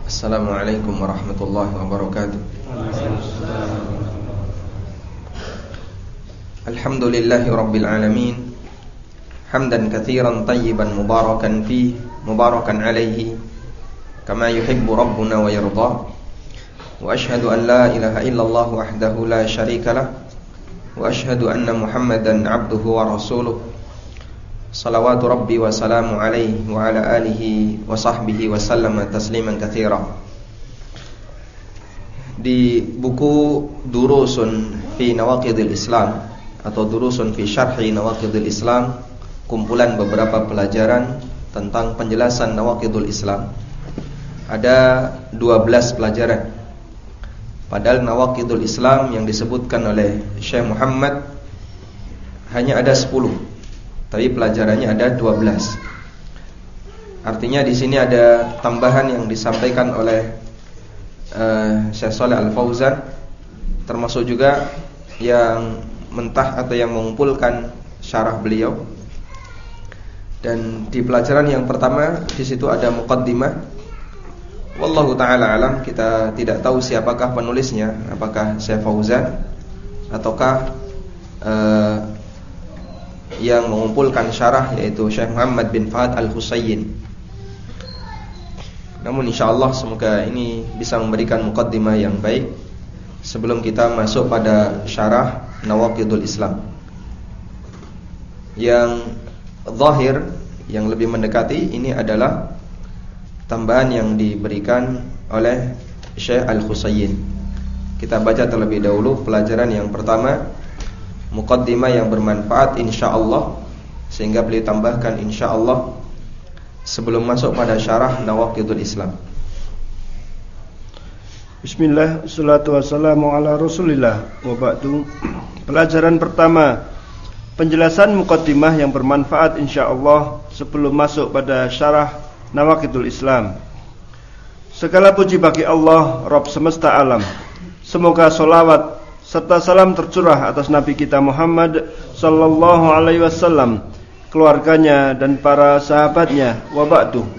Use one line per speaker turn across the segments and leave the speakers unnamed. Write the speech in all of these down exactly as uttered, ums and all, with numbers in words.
Assalamualaikum warahmatullahi wabarakatuh. Alhamdulillahi rabbil alamin. Hamdan katsiran tayyiban mubarakan fihi mubarakan alaihi kama yuhibbu rabbuna wa yarda. Wa ashhadu an la ilaha illallah wahdahu la syarika lah. Wa ashhadu anna Muhammadan abduhu wa rasuluh. Salawatu rabbi wa salamu alaihi wa ala alihi wa sahbihi wa sallama tasliman katsira. Di buku Durusun fi Nawaqidil Islam atau Durusun fi Syarhi Nawaqidil Islam, kumpulan beberapa pelajaran tentang penjelasan Nawaqidul Islam, ada dua belas pelajaran. Padahal Nawaqidul Islam yang disebutkan oleh Syekh Muhammad hanya ada sepuluh, tapi pelajarannya ada dua belas. Artinya di sini ada tambahan yang disampaikan oleh uh, Syekh Shalih Al-Fauzan, termasuk juga yang mentah atau yang mengumpulkan syarah beliau. Dan di pelajaran yang pertama di situ ada muqaddimah. Wallahu taala alam, kita tidak tahu siapakah penulisnya, apakah Syekh Fauzan ataukah uh, yang mengumpulkan syarah, yaitu Syekh Muhammad bin Fahad Al-Husayyin. Namun insyaallah semoga ini bisa memberikan muqaddimah yang baik sebelum kita masuk pada syarah Nawaqidul Islam. Yang zahir, yang lebih mendekati ini adalah tambahan yang diberikan oleh Syekh Al-Husayyin. Kita baca terlebih dahulu pelajaran yang pertama, muqaddimah yang bermanfaat insyaallah, sehingga beliau tambahkan insyaallah sebelum masuk pada syarah Nawaqidul Islam.
Bismillah, salatu wassalamu ala rasulillah, wa ba'du. Pelajaran pertama, penjelasan muqaddimah yang bermanfaat insyaallah sebelum masuk pada syarah Nawaqidul Islam. Segala puji bagi Allah, Rabb semesta alam. Semoga solawat serta salam tercurah atas Nabi kita Muhammad sallallahu alaihi wasallam, keluarganya dan para sahabatnya. Wa ba'du.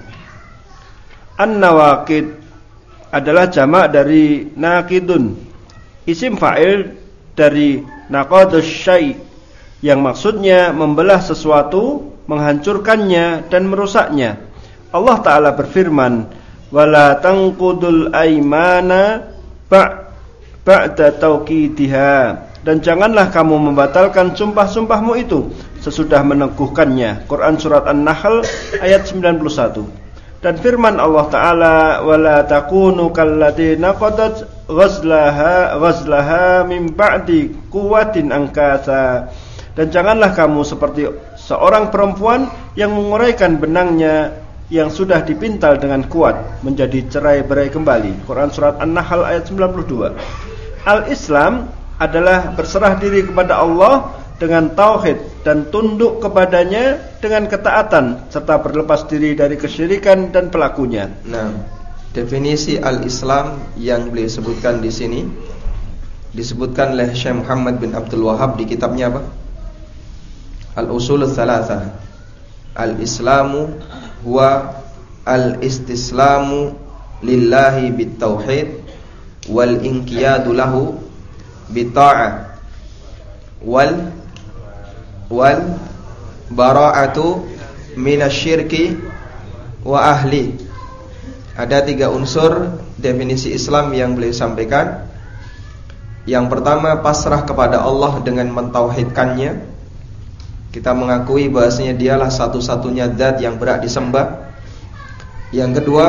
An-nawaqid adalah jamak dari naqidun, isim fa'il dari naqadus syai', yang maksudnya membelah sesuatu, menghancurkannya dan merusaknya. Allah Ta'ala berfirman, wala tanqudul aymana ba' ba'da tauqidiha, dan janganlah kamu membatalkan sumpah-sumpahmu itu sesudah meneguhkannya. Quran surat An-Nahl ayat sembilan puluh satu. Dan firman Allah Ta'ala, wala takunu kalladina qadat ghazlaha ghazlaha min ba'di quwwatin angkasa, dan janganlah kamu seperti seorang perempuan yang menguraikan benangnya yang sudah dipintal dengan kuat menjadi cerai-berai kembali. Quran surat An-Nahl ayat sembilan puluh dua. Al-Islam adalah berserah diri kepada Allah dengan tauhid dan tunduk kepadanya dengan ketaatan, serta berlepas diri dari kesyirikan dan pelakunya.
Nah, definisi al-Islam yang beliau sebutkan di sini disebutkan oleh Syekh Muhammad bin Abdul Wahhab di kitabnya apa? Al-Usul Tsalatsa. Al-Islamu huwa al-istislamu lillahi bitauhid wal inqiyadu lahu bita'ah wal wal bara'atu minasyirki wa ahli. Ada tiga unsur definisi Islam yang beliau sampaikan. Yang pertama, pasrah kepada Allah dengan mentauhidkannya. Kita mengakui bahasanya dialah satu-satunya zat yang berhak disembah. Yang kedua,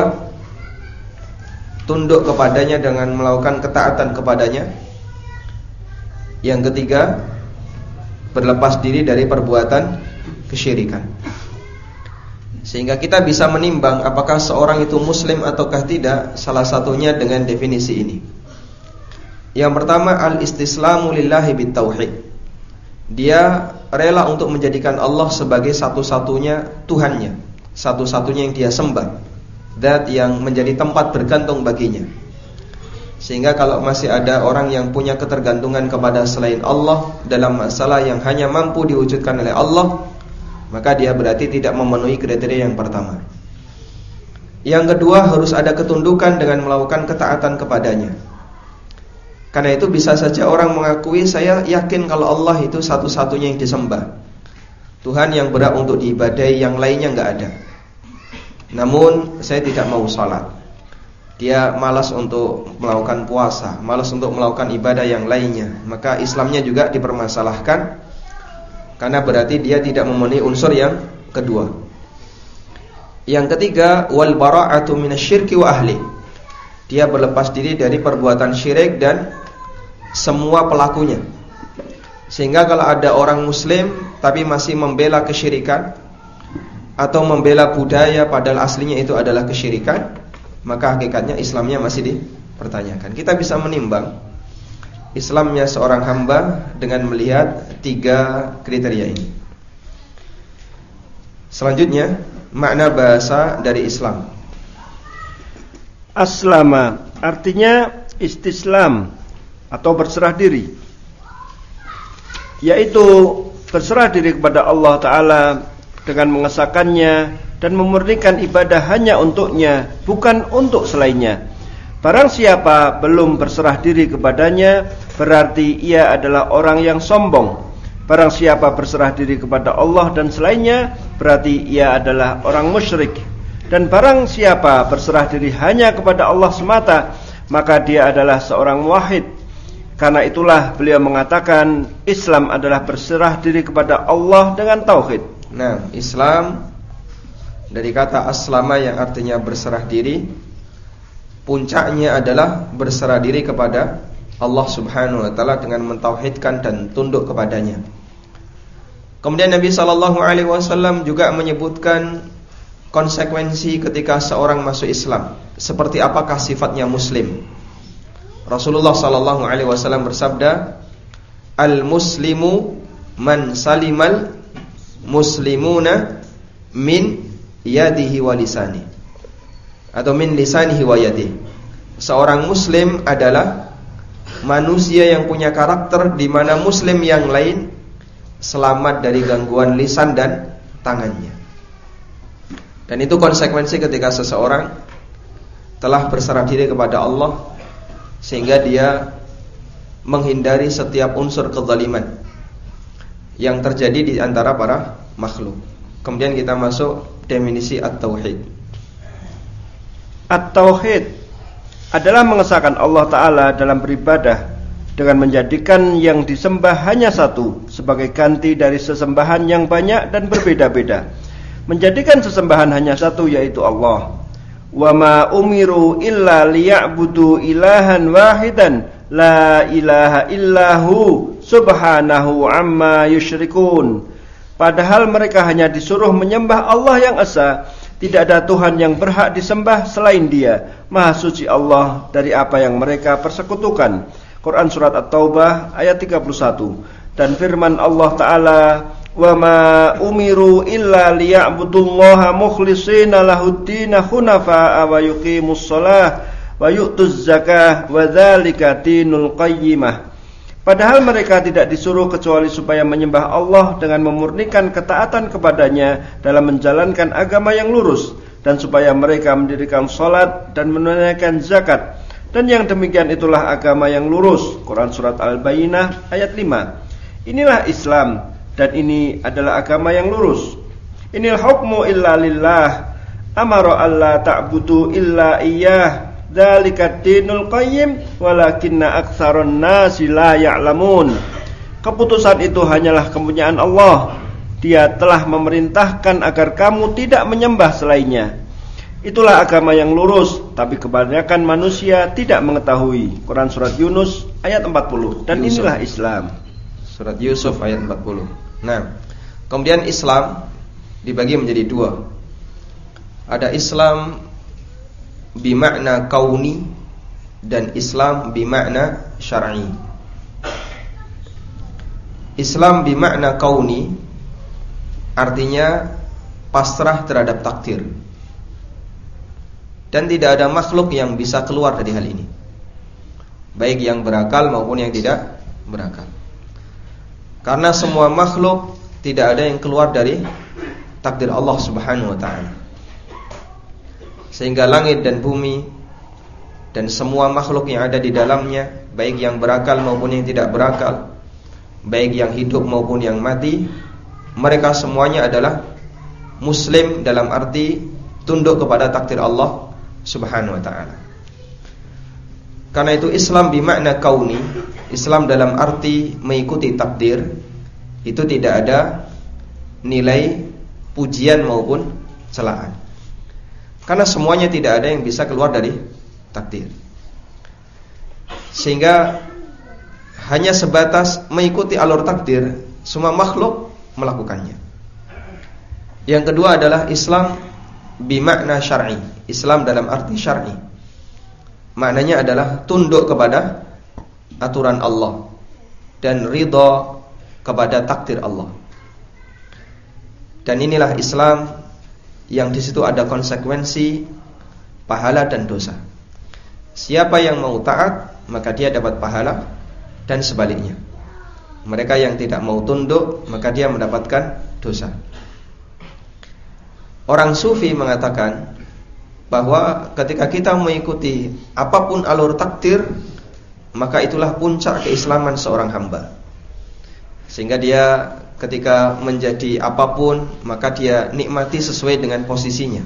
tunduk kepadanya dengan melakukan ketaatan kepadanya. Yang ketiga, berlepas diri dari perbuatan kesyirikan. Sehingga kita bisa menimbang apakah seorang itu muslim ataukah tidak, salah satunya dengan definisi ini. Yang pertama, al-istislamu lillahi bitauhid. Dia rela untuk menjadikan Allah sebagai satu-satunya Tuhannya, satu-satunya yang dia sembah, zat yang menjadi tempat bergantung baginya. Sehingga kalau masih ada orang yang punya ketergantungan kepada selain Allah dalam masalah yang hanya mampu diwujudkan oleh Allah, maka dia berarti tidak memenuhi kriteria yang pertama. Yang kedua, harus ada ketundukan dengan melakukan ketaatan kepadanya. Karena itu bisa saja orang mengakui, saya yakin kalau Allah itu satu-satunya yang disembah, Tuhan yang berhak untuk diibadahi, yang lainnya enggak ada. Namun saya tidak mau sholat. Dia malas untuk melakukan puasa, malas untuk melakukan ibadah yang lainnya. Maka Islamnya juga dipermasalahkan, karena berarti dia tidak memenuhi unsur yang kedua. Yang ketiga, wal bara'atu minasyirki wa ahli. Dia berlepas diri dari perbuatan syirik dan semua pelakunya. Sehingga kalau ada orang muslim tapi masih membela kesyirikan atau membela budaya padahal aslinya itu adalah kesyirikan, maka hakikatnya Islamnya masih dipertanyakan. Kita bisa menimbang Islamnya seorang hamba dengan melihat tiga kriteria ini. Selanjutnya, makna bahasa dari Islam.
Aslama artinya istislam atau berserah diri, yaitu berserah diri kepada Allah Ta'ala dengan mengesahkannya dan memurnikan ibadah hanya untuknya, bukan untuk selainnya. Barang siapa belum berserah diri kepadanya, berarti ia adalah orang yang sombong. Barang siapa berserah diri kepada Allah dan selainnya, berarti ia adalah orang musyrik. Dan barang siapa berserah diri hanya kepada Allah semata, maka dia adalah seorang muwahhid. Karena itulah beliau mengatakan Islam adalah berserah diri kepada Allah dengan tauhid.
Nah, Islam dari kata aslama yang artinya berserah diri, puncaknya adalah berserah diri kepada Allah Subhanahu wa taala dengan mentauhidkan dan tunduk kepadanya. Kemudian Nabi sallallahu alaihi wasallam juga menyebutkan konsekuensi ketika seorang masuk Islam, seperti apakah sifatnya muslim. Rasulullah sallallahu alaihi wasallam bersabda, "Al-muslimu man salimal muslimuna min yadihi wa lisani." Atau min lisanihi wa yadihi. Seorang muslim adalah manusia yang punya karakter di mana muslim yang lain selamat dari gangguan lisan dan tangannya. Dan itu konsekuensi ketika seseorang telah berserah diri kepada Allah, sehingga dia menghindari setiap unsur kezaliman yang terjadi di antara para makhluk. Kemudian kita masuk definisi at-tauhid.
At-tauhid adalah mengesahkan Allah Ta'ala dalam beribadah dengan menjadikan yang disembah hanya satu sebagai ganti dari sesembahan yang banyak dan berbeda-beda. Menjadikan sesembahan hanya satu, yaitu Allah. Wa ma umiru illa liya'budu ilahan wahidan la ilaha illahu subhanahu amma yusyrikun. Padahal mereka hanya disuruh menyembah Allah yang esa. Tidak ada Tuhan yang berhak disembah selain Dia. Maha suci Allah dari apa yang mereka persekutukan. Quran surat At-Taubah ayat tiga puluh satu. Dan firman Allah Ta'ala, wa ma umiru illa liya'budullaha mukhlishina lahuddina hunafa'a wa yuqimus shalah wa yu'tuz zakah wa dzalika dinul qayyimah. Padahal mereka tidak disuruh kecuali supaya menyembah Allah dengan memurnikan ketaatan kepadanya dalam menjalankan agama yang lurus, dan supaya mereka mendirikan salat dan menunaikan zakat, dan yang demikian itulah agama yang lurus. Quran surat Al-Bayyinah ayat lima. Inilah Islam, dan ini adalah agama yang lurus. Inil hukmu illa lillah, amara alla ta'budu illa iyyah, dzalika dinul qayyim walakinna aktsarun nasi la ya'lamun. Keputusan itu hanyalah kepunyaan Allah. Dia telah memerintahkan agar kamu tidak menyembah selainnya. Itulah agama yang lurus, tapi kebanyakan manusia tidak mengetahui. Quran surat Yunus ayat empat puluh. Dan Yusuf. Inilah Islam.
Surat Yusuf ayat empat puluh. Nah, kemudian Islam dibagi menjadi dua. Ada Islam bimakna kauni dan Islam bimakna syar'i. Islam bimakna kauni artinya pasrah terhadap takdir, dan tidak ada makhluk yang bisa keluar dari hal ini, baik yang berakal maupun yang tidak berakal. Karena semua makhluk tidak ada yang keluar dari takdir Allah Subhanahu wa ta'ala. sehingga langit dan bumi dan semua makhluk yang ada di dalamnya, baik yang berakal maupun yang tidak berakal, baik yang hidup maupun yang mati, mereka semuanya adalah muslim dalam arti tunduk kepada takdir Allah Subhanahu wa ta'ala. Karena itu Islam bermakna kauni, Islam dalam arti mengikuti takdir, itu tidak ada nilai pujian maupun celaan. Karena semuanya tidak ada yang bisa keluar dari takdir. Sehingga hanya sebatas mengikuti alur takdir, semua makhluk melakukannya. Yang kedua adalah Islam bimakna syar'i, Islam dalam arti syar'i. Maknanya adalah tunduk kepada aturan Allah dan ridha kepada takdir Allah. Dan inilah Islam yang di situ ada konsekuensi pahala dan dosa. Siapa yang mau taat, maka dia dapat pahala, dan sebaliknya. Mereka yang tidak mau tunduk, maka dia mendapatkan dosa. Orang sufi mengatakan bahwa ketika kita mengikuti apapun alur takdir, maka itulah puncak keislaman seorang hamba. Sehingga dia ketika menjadi apapun, maka dia nikmati sesuai dengan posisinya.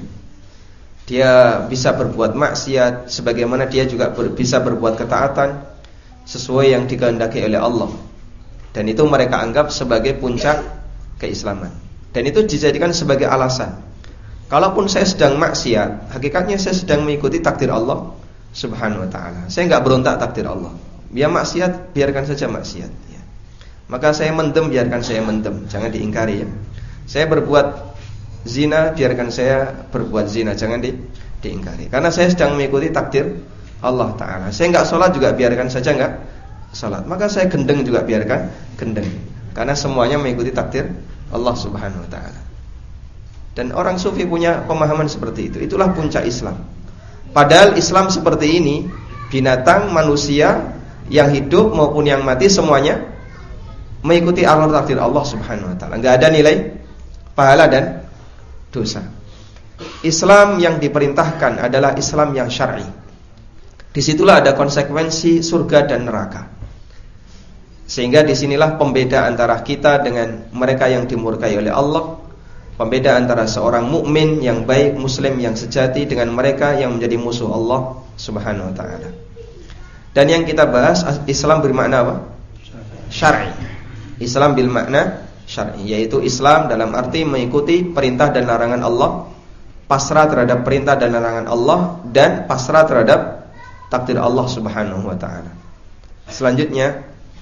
Dia bisa berbuat maksiat, sebagaimana dia juga ber, bisa berbuat ketaatan sesuai yang dikehendaki oleh Allah. Dan itu mereka anggap sebagai puncak keislaman. Dan itu dijadikan sebagai alasan. Kalaupun saya sedang maksiat, hakikatnya saya sedang mengikuti takdir Allah Subhanahu wa ta'ala. Saya enggak berontak takdir Allah. Dia maksiat, biarkan saja maksiat ya. Maka saya mendem, biarkan saya mendem, jangan diingkari ya. Saya berbuat zina, biarkan saya berbuat zina, jangan di, diingkari. Karena saya sedang mengikuti takdir Allah Ta'ala. Saya enggak sholat juga, biarkan saja enggak sholat. Maka saya gendeng juga, biarkan gendeng. Karena semuanya mengikuti takdir Allah Subhanahu wa ta'ala. Dan orang sufi punya pemahaman seperti itu. Itulah puncak Islam. Padahal Islam seperti ini, binatang, manusia, yang hidup maupun yang mati, semuanya mengikuti alur takdir Allah Subhanahu wa ta'ala. Enggak ada nilai pahala dan dosa. Islam yang diperintahkan adalah Islam yang syar'i. Disitulah ada konsekuensi surga dan neraka. Sehingga disinilah pembeda antara kita dengan mereka yang dimurkai oleh Allah, pembeda antara seorang mukmin yang baik, muslim yang sejati dengan mereka yang menjadi musuh Allah Subhanahu wa ta'ala. Dan yang kita bahas, Islam bermakna apa? Syar'i. Islam bil makna syar'i, yaitu Islam dalam arti mengikuti perintah dan larangan Allah, pasrah terhadap perintah dan larangan Allah, dan pasrah terhadap takdir Allah Subhanahu wa ta'ala. Selanjutnya,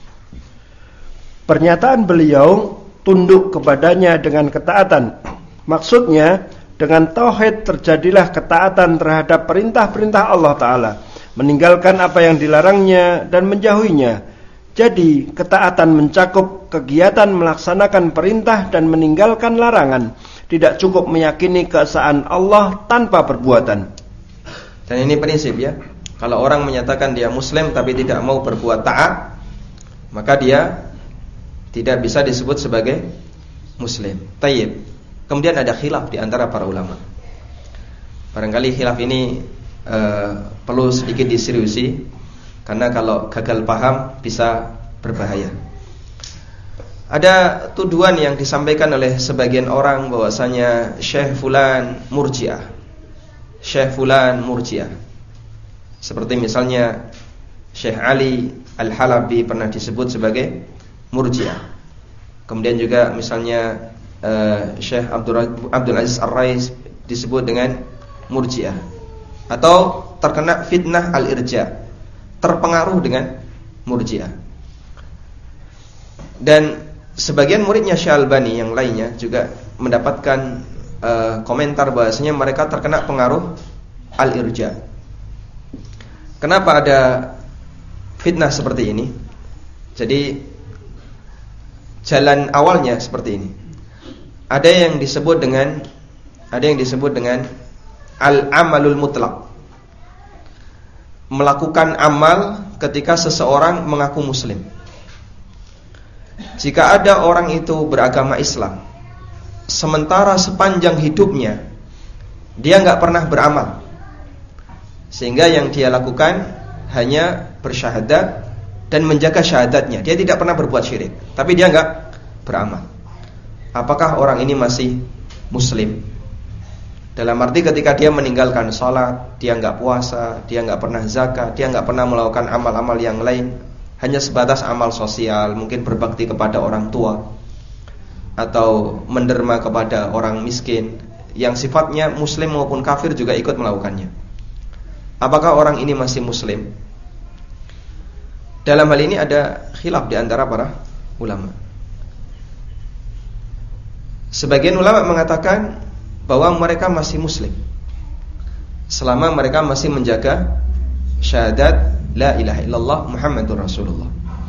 pernyataan beliau tunduk kepadanya dengan ketaatan. Maksudnya, dengan tauhid terjadilah ketaatan terhadap perintah-perintah Allah Ta'ala, meninggalkan apa yang dilarangnya dan menjauhinya. Jadi, ketaatan mencakup kegiatan melaksanakan perintah dan meninggalkan larangan. Tidak cukup meyakini keesaan Allah tanpa perbuatan.
Dan ini prinsip ya. Kalau orang menyatakan dia muslim tapi tidak mau berbuat taat, maka dia tidak bisa disebut sebagai muslim. Tayyib. Kemudian ada khilaf di antara para ulama. Barangkali khilaf ini uh, perlu sedikit diseriusi, karena kalau gagal paham bisa berbahaya. Ada tuduhan yang disampaikan oleh sebagian orang bahwasanya Syekh Fulan Murji'ah. Syekh Fulan Murji'ah. Seperti misalnya Syekh Ali Al-Halabi pernah disebut sebagai Murji'ah. Kemudian juga misalnya uh, Syekh Abdul, Abdul Aziz Ar-Rais disebut dengan Murji'ah. Atau terkena fitnah Al-Irja', terpengaruh dengan Murji'ah. Dan sebagian muridnya Syalbani yang lainnya juga mendapatkan uh, komentar bahasanya mereka terkena pengaruh Al-Irja'. Kenapa ada fitnah seperti ini? Jadi jalan awalnya seperti ini. Ada yang disebut dengan ada yang disebut dengan al-amalul mutlaq. Melakukan amal ketika seseorang mengaku muslim. Jika ada orang itu beragama Islam, sementara sepanjang hidupnya dia enggak pernah beramal, Sehingga yang dia lakukan hanya bersyahadat dan menjaga syahadatnya. Dia tidak pernah berbuat syirik, tapi dia enggak beramal. Apakah orang ini masih muslim? Dalam arti ketika dia meninggalkan sholat, dia enggak puasa, dia enggak pernah zakat, dia enggak pernah melakukan amal-amal yang lain, hanya sebatas amal sosial, mungkin berbakti kepada orang tua atau menderma kepada orang miskin, yang sifatnya muslim maupun kafir juga ikut melakukannya. Apakah orang ini masih muslim? Dalam hal ini ada khilaf di antara para ulama. Sebagian ulama mengatakan bahwa mereka masih muslim selama mereka masih menjaga syahadat la ilaha illallah Muhammadur Rasulullah.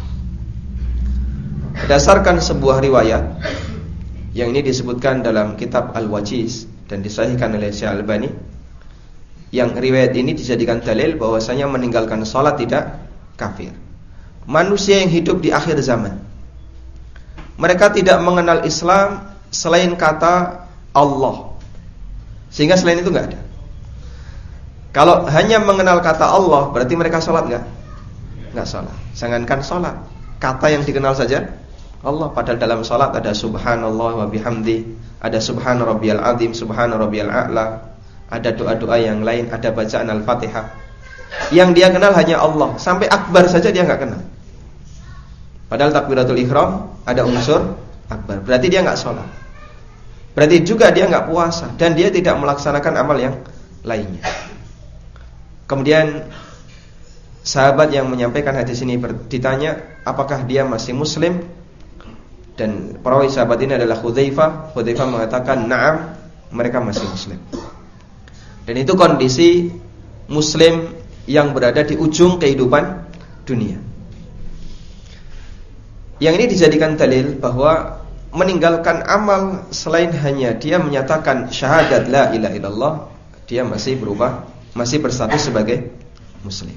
Berdasarkan sebuah riwayat yang ini disebutkan dalam kitab Al-Wajiz dan disahihkan oleh Syekh Al-Albani, yang riwayat ini dijadikan dalil bahwasanya meninggalkan salat tidak kafir. Manusia yang hidup di akhir zaman, mereka tidak mengenal Islam selain kata Allah, sehingga selain itu enggak ada. Kalau hanya mengenal kata Allah, berarti mereka sholat enggak? Enggak sholat. Jangankan sholat, kata yang dikenal saja Allah. Padahal dalam sholat ada subhanallah wa bihamdi, ada subhana rabbiyal azim, subhana rabbiyal a'la, ada doa-doa yang lain, ada bacaan Al-Fatihah. Yang dia kenal hanya Allah. Sampai akbar saja dia enggak kenal. Padahal takbiratul ihram ada unsur akbar, berarti dia enggak sholat. Berarti juga dia enggak puasa, dan dia tidak melaksanakan amal yang lainnya. Kemudian sahabat yang menyampaikan hadis ini ditanya, apakah dia masih muslim? Dan perawi sahabat ini adalah Hudzaifah. Hudzaifah mengatakan, na'am, mereka masih muslim. Dan itu kondisi muslim yang berada di ujung kehidupan dunia. Yang ini dijadikan dalil bahwa meninggalkan amal selain hanya dia menyatakan syahadat la ilaha illallah, dia masih berubah, masih berstatus sebagai muslim.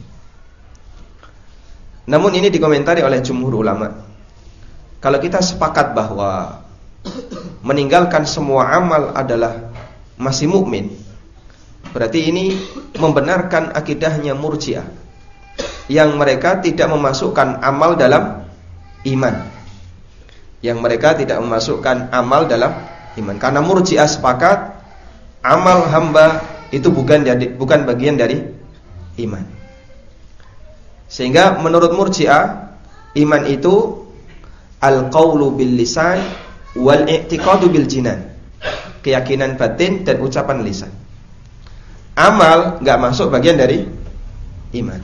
Namun ini dikomentari oleh jumhur ulama. Kalau kita sepakat bahwa meninggalkan semua amal adalah masih mukmin, berarti ini membenarkan akidahnya Murji'ah, yang mereka tidak memasukkan amal dalam iman. Yang mereka tidak memasukkan amal dalam iman. Karena Murji'ah sepakat amal hamba itu bukan dari, bukan bagian dari iman. Sehingga menurut Murji'ah, iman itu al-qaulu bil lisan wal i'tiqadu bil jinan. Keyakinan batin dan ucapan lisan. Amal enggak masuk bagian dari iman.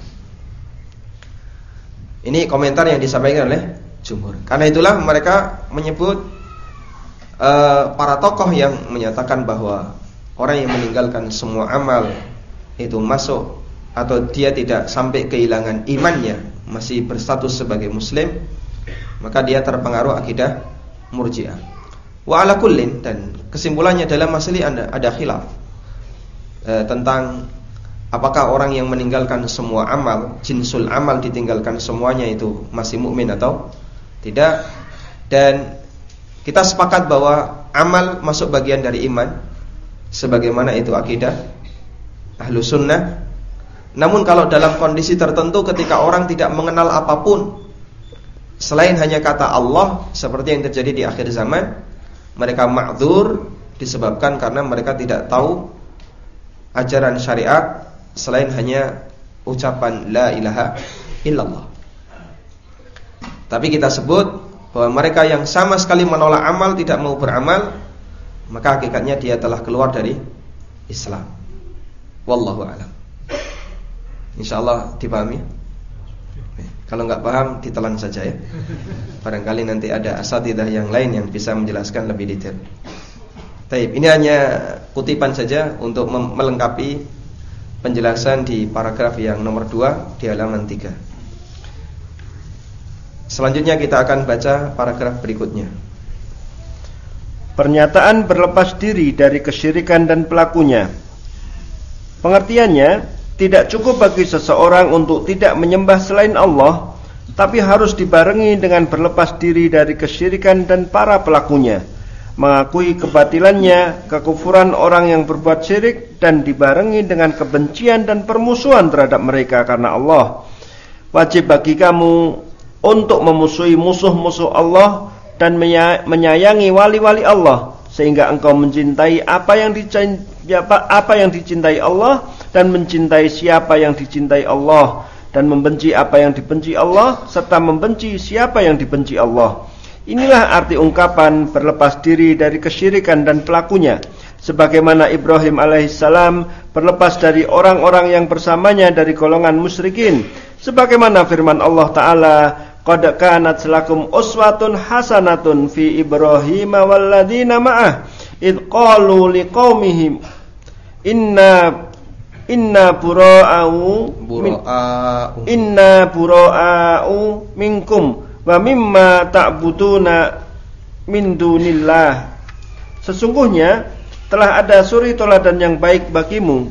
Ini komentar yang disampaikan oleh jumhur. Karena itulah mereka menyebut uh, para tokoh yang menyatakan bahwa orang yang meninggalkan semua amal itu masuk, atau dia tidak sampai kehilangan imannya, masih berstatus sebagai muslim, maka dia terpengaruh akidah Murji'ah. Wa ala kullin, dan kesimpulannya dalam masalah ini ada, ada khilaf uh, tentang apakah orang yang meninggalkan semua amal, jinsul amal ditinggalkan semuanya, itu masih mukmin atau tidak. Dan kita sepakat bahwa amal masuk bagian dari iman, sebagaimana itu akidah Ahlus Sunnah. Namun kalau dalam kondisi tertentu, ketika orang tidak mengenal apapun selain hanya kata Allah, seperti yang terjadi di akhir zaman, mereka ma'dzur disebabkan karena mereka tidak tahu ajaran syariat selain hanya ucapan la ilaha illallah. Tapi kita sebut bahwa mereka yang sama sekali menolak amal, tidak mau beramal, maka hakikatnya dia telah keluar dari Islam. Wallahu a'lam. Insyaallah dipahami. Kalau enggak paham ditelan saja ya. Barangkali nanti ada asatidzah yang lain yang bisa menjelaskan lebih detail. Baik, ini hanya kutipan saja untuk melengkapi penjelasan di paragraf yang nomor dua di halaman tiga. Selanjutnya kita akan baca paragraf berikutnya.
Pernyataan berlepas diri dari kesyirikan dan pelakunya. Pengertiannya, tidak cukup bagi seseorang untuk tidak menyembah selain Allah, tapi harus dibarengi dengan berlepas diri dari kesyirikan dan para pelakunya. mengakui kebatilannya, kekufuran orang yang berbuat syirik, dan dibarengi dengan kebencian dan permusuhan terhadap mereka karena Allah. Wajib bagi kamu untuk memusuhi musuh-musuh Allah dan menyayangi wali-wali Allah, sehingga engkau mencintai apa yang dicintai, apa yang dicintai Allah, dan mencintai siapa yang dicintai Allah, dan membenci apa yang dibenci Allah, serta membenci siapa yang dibenci Allah. Inilah arti ungkapan berlepas diri dari kesyirikan dan pelakunya, sebagaimana Ibrahim alaihissalam berlepas dari orang-orang yang bersamanya dari golongan musyrikin, sebagaimana firman Allah Ta'ala, qad kanat lakum uswatun hasanatun fi Ibrahim walladzina ma'ah id qalu liqaumihim inna inna bura'u
bura'u
inna bura'u minkum wa mimma ta'buduna min dunillah. Sesungguhnya telah ada suri teladan yang baik bagimu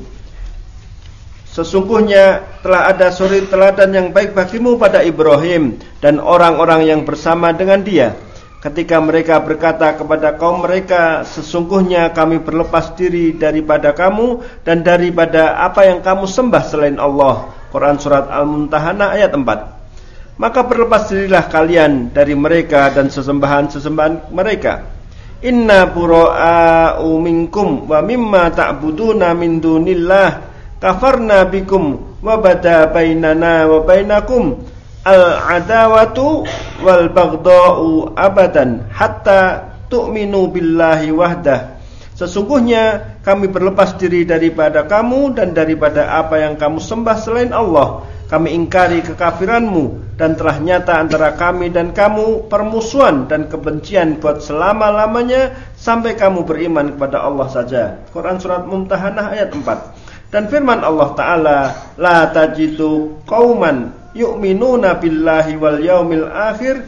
Sesungguhnya telah ada suri teladan yang baik bagimu pada Ibrahim dan orang-orang yang bersama dengan dia, ketika mereka berkata kepada kaum mereka, sesungguhnya kami berlepas diri daripada kamu dan daripada apa yang kamu sembah selain Allah. Quran Surat Al-Mumtahanah ayat empat. Maka berlepas dirilah kalian dari mereka dan sesembahan-sesembahan mereka. Inna bura'u minkum wa mimma ta'buduna min dunillah kafarna bikum wa bada bainana wa bainakum al-adawatu wal baghda'u abadan hatta tu'minu billahi wahdah. Sesungguhnya kami berlepas diri daripada kamu dan daripada apa yang kamu sembah selain Allah. Kami ingkari kekafiranmu dan telah nyata antara kami dan kamu permusuhan dan kebencian buat selama-lamanya sampai kamu beriman kepada Allah saja. Quran Surat Mumtahanah ayat empat. Dan firman Allah Ta'ala, la tajidu qauman yu'minuna billahi wal yaumil akhir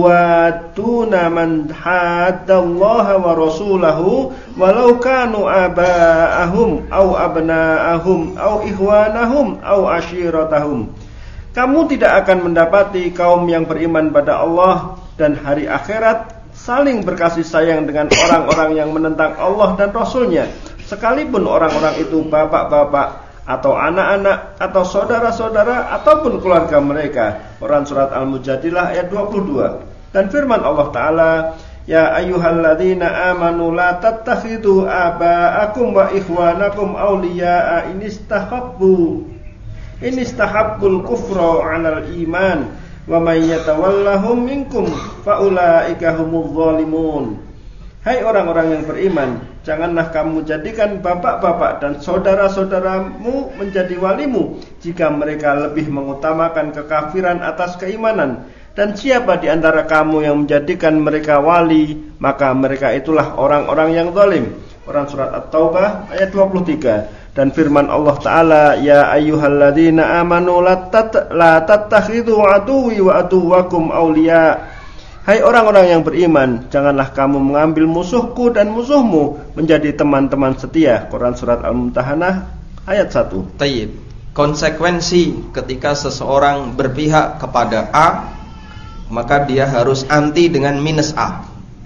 yuwaduna man haddallaha wa rasulahu walau kanu aba'ahum au abna'ahum au ikhwanahum au ashiratahum. Kamu tidak akan mendapati kaum yang beriman pada Allah dan hari akhirat saling berkasih sayang dengan orang-orang yang menentang Allah dan Rasulnya, sekalipun orang-orang itu bapak-bapak atau anak-anak atau saudara-saudara ataupun keluarga mereka. Quran Surat Al-Mujadilah ayat dua puluh dua. Dan firman Allah Ta'ala, ya ayyuhalladzina amanu la tattakhidhu aba'akum wa ikhwanakum awliya'a inistahabbu inistahabbul kufra 'alal iman wa may yatawallahum minkum faulaika humudz zalimun. Hai orang-orang yang beriman, janganlah kamu jadikan bapak-bapak dan saudara-saudaramu menjadi walimu jika mereka lebih mengutamakan kekafiran atas keimanan. Dan siapa di antara kamu yang menjadikan mereka wali, maka mereka itulah orang-orang yang zalim. Quran Surat At-Taubah ayat dua puluh tiga. Dan firman Allah Ta'ala, ya ayyuhalladzina amanu la tattakhidhu aduwwi wa aduwwakum awliya. Hai orang-orang yang beriman, janganlah kamu mengambil musuhku dan musuhmu menjadi teman-teman setia. Quran Surat Al-Mumtahanah ayat satu.
Tayyib. Konsekuensi ketika seseorang berpihak kepada A, maka dia harus anti dengan minus A.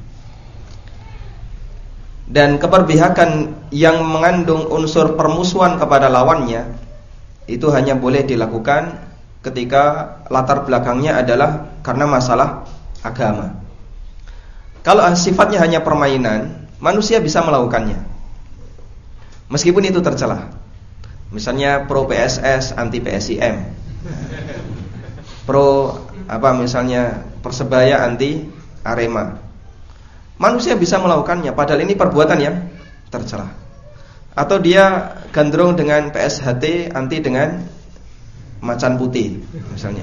Dan keperpihakan yang mengandung unsur permusuhan kepada lawannya itu hanya boleh dilakukan ketika latar belakangnya adalah karena masalah agama. Kalau sifatnya hanya permainan, manusia bisa melakukannya meskipun itu tercela. Misalnya pro P S S anti P S I M, pro apa misalnya Persebaya anti Arema. Manusia bisa melakukannya, padahal ini perbuatan yang tercela. Atau dia gandrung dengan P S H T anti dengan macan putih misalnya.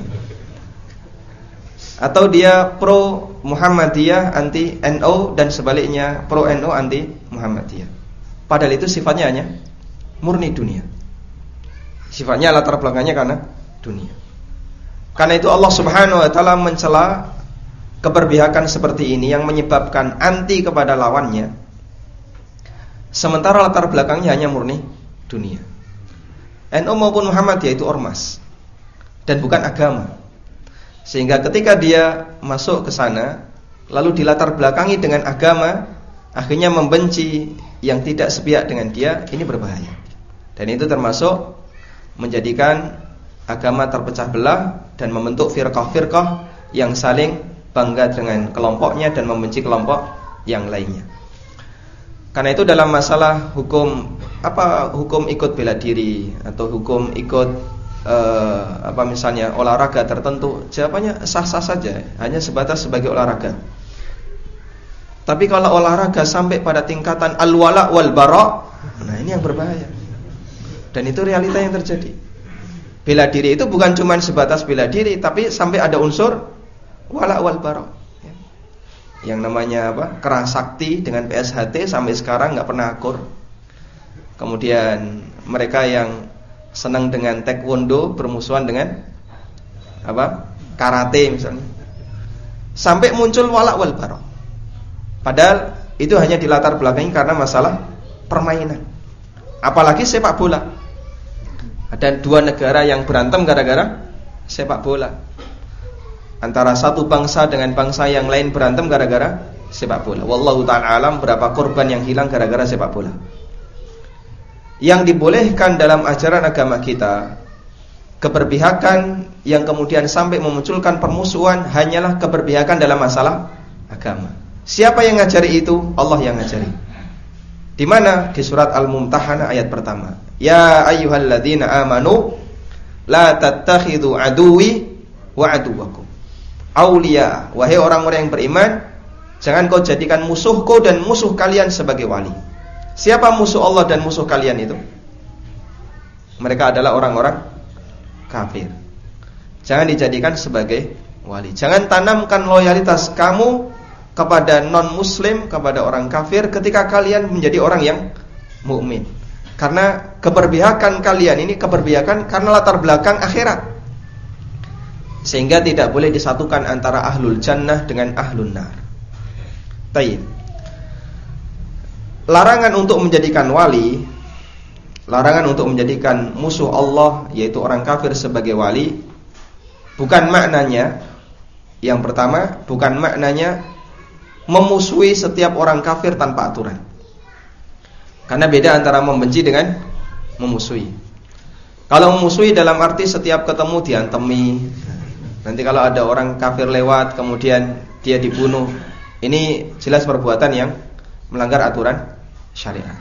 Atau dia pro Muhammadiyah anti N O dan sebaliknya pro N O anti Muhammadiyah. Padahal itu sifatnya hanya murni dunia. Sifatnya latar belakangnya karena dunia. Karena itu Allah Subhanahu wa taala mencela keberpihakan seperti ini yang menyebabkan anti kepada lawannya, sementara latar belakangnya hanya murni dunia. N O maupun Muhammadiyah itu ormas dan bukan agama. Sehingga ketika dia masuk ke sana lalu dilatar belakangi dengan agama, akhirnya membenci yang tidak sepihak dengan dia, ini berbahaya. Dan itu termasuk menjadikan agama terpecah belah dan membentuk firqah-firqah yang saling bangga dengan kelompoknya dan membenci kelompok yang lainnya. Karena itu dalam masalah hukum apa hukum ikut bela diri atau hukum ikut uh, apa misalnya olahraga tertentu, jawabannya sah-sah saja, hanya sebatas sebagai olahraga. Tapi kalau olahraga sampai pada tingkatan al-wala wal bara, nah ini yang berbahaya. Dan itu realita yang terjadi. Bela diri itu bukan cuma sebatas bela diri, tapi sampai ada unsur wala wal bara. Yang namanya apa? Keras sakti dengan P S H T sampai sekarang nggak pernah akur. Kemudian mereka yang senang dengan taekwondo bermusuhan dengan apa? Karate misalnya. Sampai muncul wala wal bara. Padahal itu hanya dilatar belakangi karena masalah permainan. Apalagi sepak bola. Ada dua negara yang berantem gara-gara sepak bola. Antara satu bangsa dengan bangsa yang lain berantem gara-gara sepak bola. Wallahu ta'ala alam berapa korban yang hilang gara-gara sepak bola. Yang dibolehkan dalam ajaran agama kita, keberpihakan yang kemudian sampai memunculkan permusuhan hanyalah keberpihakan dalam masalah agama. Siapa yang ngajari itu? Allah yang ngajari. Di mana? Di surat Al-Mumtahanah ayat pertama. Ya ayyuhalladzina amanu la tattakhidhu aduwi wa aduwakum auliya. Wahai orang-orang yang beriman, jangan kau jadikan musuhku dan musuh kalian sebagai wali. Siapa musuh Allah dan musuh kalian itu? Mereka adalah orang-orang kafir. Jangan dijadikan sebagai wali. Jangan tanamkan loyalitas kamu kepada non-muslim, kepada orang kafir ketika kalian menjadi orang yang mukmin. Karena keberpihakan kalian ini keberpihakan karena latar belakang akhirat. Sehingga tidak boleh disatukan antara ahlul jannah dengan ahlun nar. Taib. Larangan untuk menjadikan wali, larangan untuk menjadikan musuh Allah yaitu orang kafir sebagai wali, bukan maknanya, yang pertama, bukan maknanya memusuhi setiap orang kafir tanpa aturan. Karena beda antara membenci dengan memusuhi. Kalau memusuhi dalam arti setiap ketemu diantemi. Nanti kalau ada orang kafir lewat kemudian dia dibunuh, ini jelas perbuatan yang melanggar aturan syariat.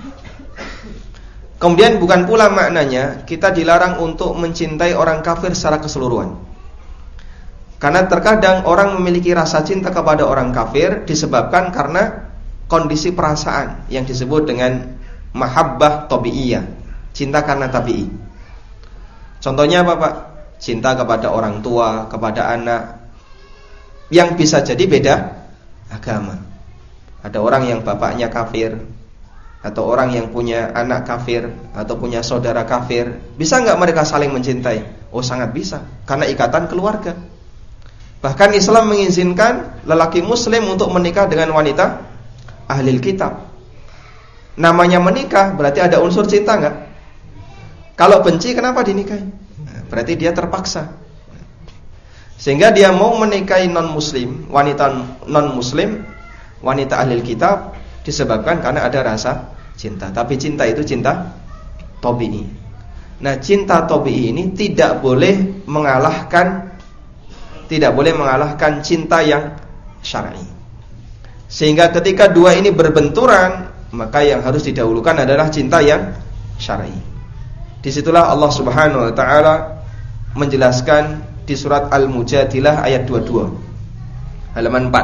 Kemudian bukan pula maknanya kita dilarang untuk mencintai orang kafir secara keseluruhan. Karena terkadang orang memiliki rasa cinta kepada orang kafir disebabkan karena kondisi perasaan yang disebut dengan mahabbah tabi'iyah, cinta karena tabi'i. Contohnya apa Pak? Cinta kepada orang tua, kepada anak, yang bisa jadi beda agama. Ada orang yang bapaknya kafir, atau orang yang punya anak kafir, atau punya saudara kafir. Bisa nggak mereka saling mencintai? Oh sangat bisa, karena ikatan keluarga. Bahkan Islam mengizinkan lelaki muslim untuk menikah dengan wanita ahlil kitab. Namanya menikah berarti ada unsur cinta enggak? Kalau benci kenapa dinikahi? Berarti dia terpaksa. Sehingga dia mau menikahi non-muslim, wanita non-muslim, wanita ahlil kitab disebabkan karena ada rasa cinta. Tapi cinta itu cinta tabi'i. Nah, cinta tabi'i ini tidak boleh mengalahkan tidak boleh mengalahkan cinta yang syar'i. Sehingga ketika dua ini berbenturan, maka yang harus didahulukan adalah cinta yang syar'i. Disitulah Allah Subhanahu wa ta'ala menjelaskan di surat Al-Mujadilah ayat dua puluh dua, halaman empat.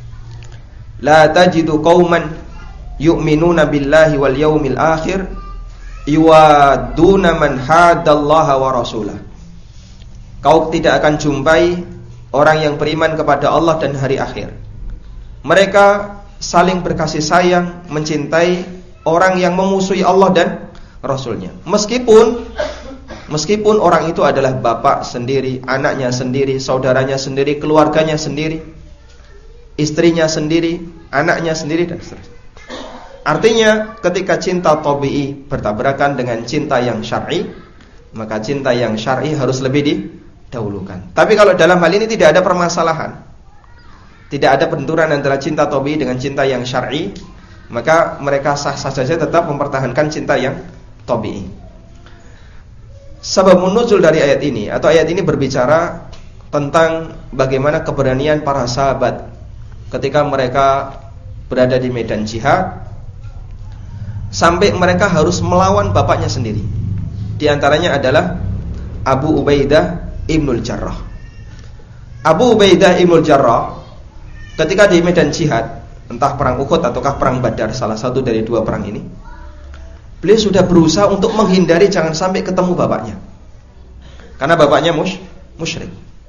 La tajidu qauman yu'minuna billahi wal yaumil akhir yuwaduna man hadallaha wa rasulah. Kau tidak akan jumpai orang yang beriman kepada Allah dan hari akhir. Mereka saling berkasih sayang, mencintai orang yang memusuhi Allah dan Rasulnya. Meskipun Meskipun orang itu adalah bapak sendiri, anaknya sendiri, saudaranya sendiri, keluarganya sendiri, istrinya sendiri, anaknya sendiri, dan seterusnya. Artinya ketika cinta tabi'i bertabrakan dengan cinta yang syar'i, maka cinta yang syar'i harus lebih didahulukan. Tapi kalau dalam hal ini tidak ada permasalahan, tidak ada benturan antara cinta tabi'i dengan cinta yang syar'i, maka mereka sah-sah saja tetap mempertahankan cinta yang tabi'i. Sebab nuzul dari ayat ini atau ayat ini berbicara tentang bagaimana keberanian para sahabat ketika mereka berada di medan jihad sampai mereka harus melawan bapaknya sendiri. Di antaranya adalah Abu Ubaidah Ibnul Jarrah. Abu Ubaidah Ibnul Jarrah ketika di medan jihad, entah perang Uhud ataukah perang Badar, salah satu dari dua perang ini, beliau sudah berusaha untuk menghindari jangan sampai ketemu bapaknya, karena bapaknya mus musyrik.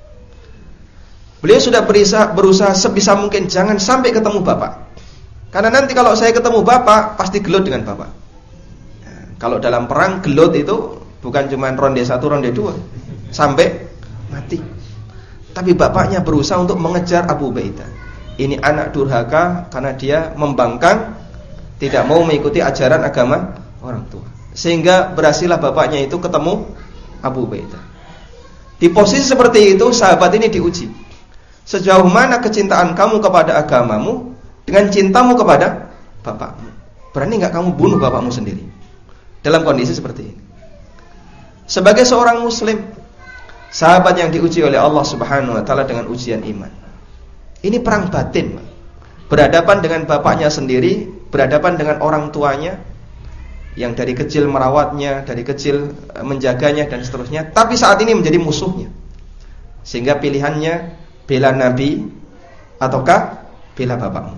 Beliau sudah berusaha, berusaha sebisa mungkin jangan sampai ketemu bapak, karena nanti kalau saya ketemu bapak pasti gelut dengan bapak. Nah, kalau dalam perang gelut itu bukan cuma ronde satu, ronde dua, sampai mati. Tapi bapaknya berusaha untuk mengejar Abu Ubaidah. Ini anak durhaka karena dia membangkang, tidak mau mengikuti ajaran agama orang tua. Sehingga berhasillah bapaknya itu ketemu Abu Ubaidah. Di posisi seperti itu sahabat ini diuji. Sejauh mana kecintaan kamu kepada agamamu dengan cintamu kepada bapakmu? Berani enggak kamu bunuh bapakmu sendiri? Dalam kondisi seperti ini. Sebagai seorang muslim, sahabat yang diuji oleh Allah Subhanahu wa taala dengan ujian iman. Ini perang batin, berhadapan dengan bapaknya sendiri, berhadapan dengan orang tuanya yang dari kecil merawatnya, dari kecil menjaganya dan seterusnya, tapi saat ini menjadi musuhnya. Sehingga pilihannya bela Nabi ataukah bela bapakmu.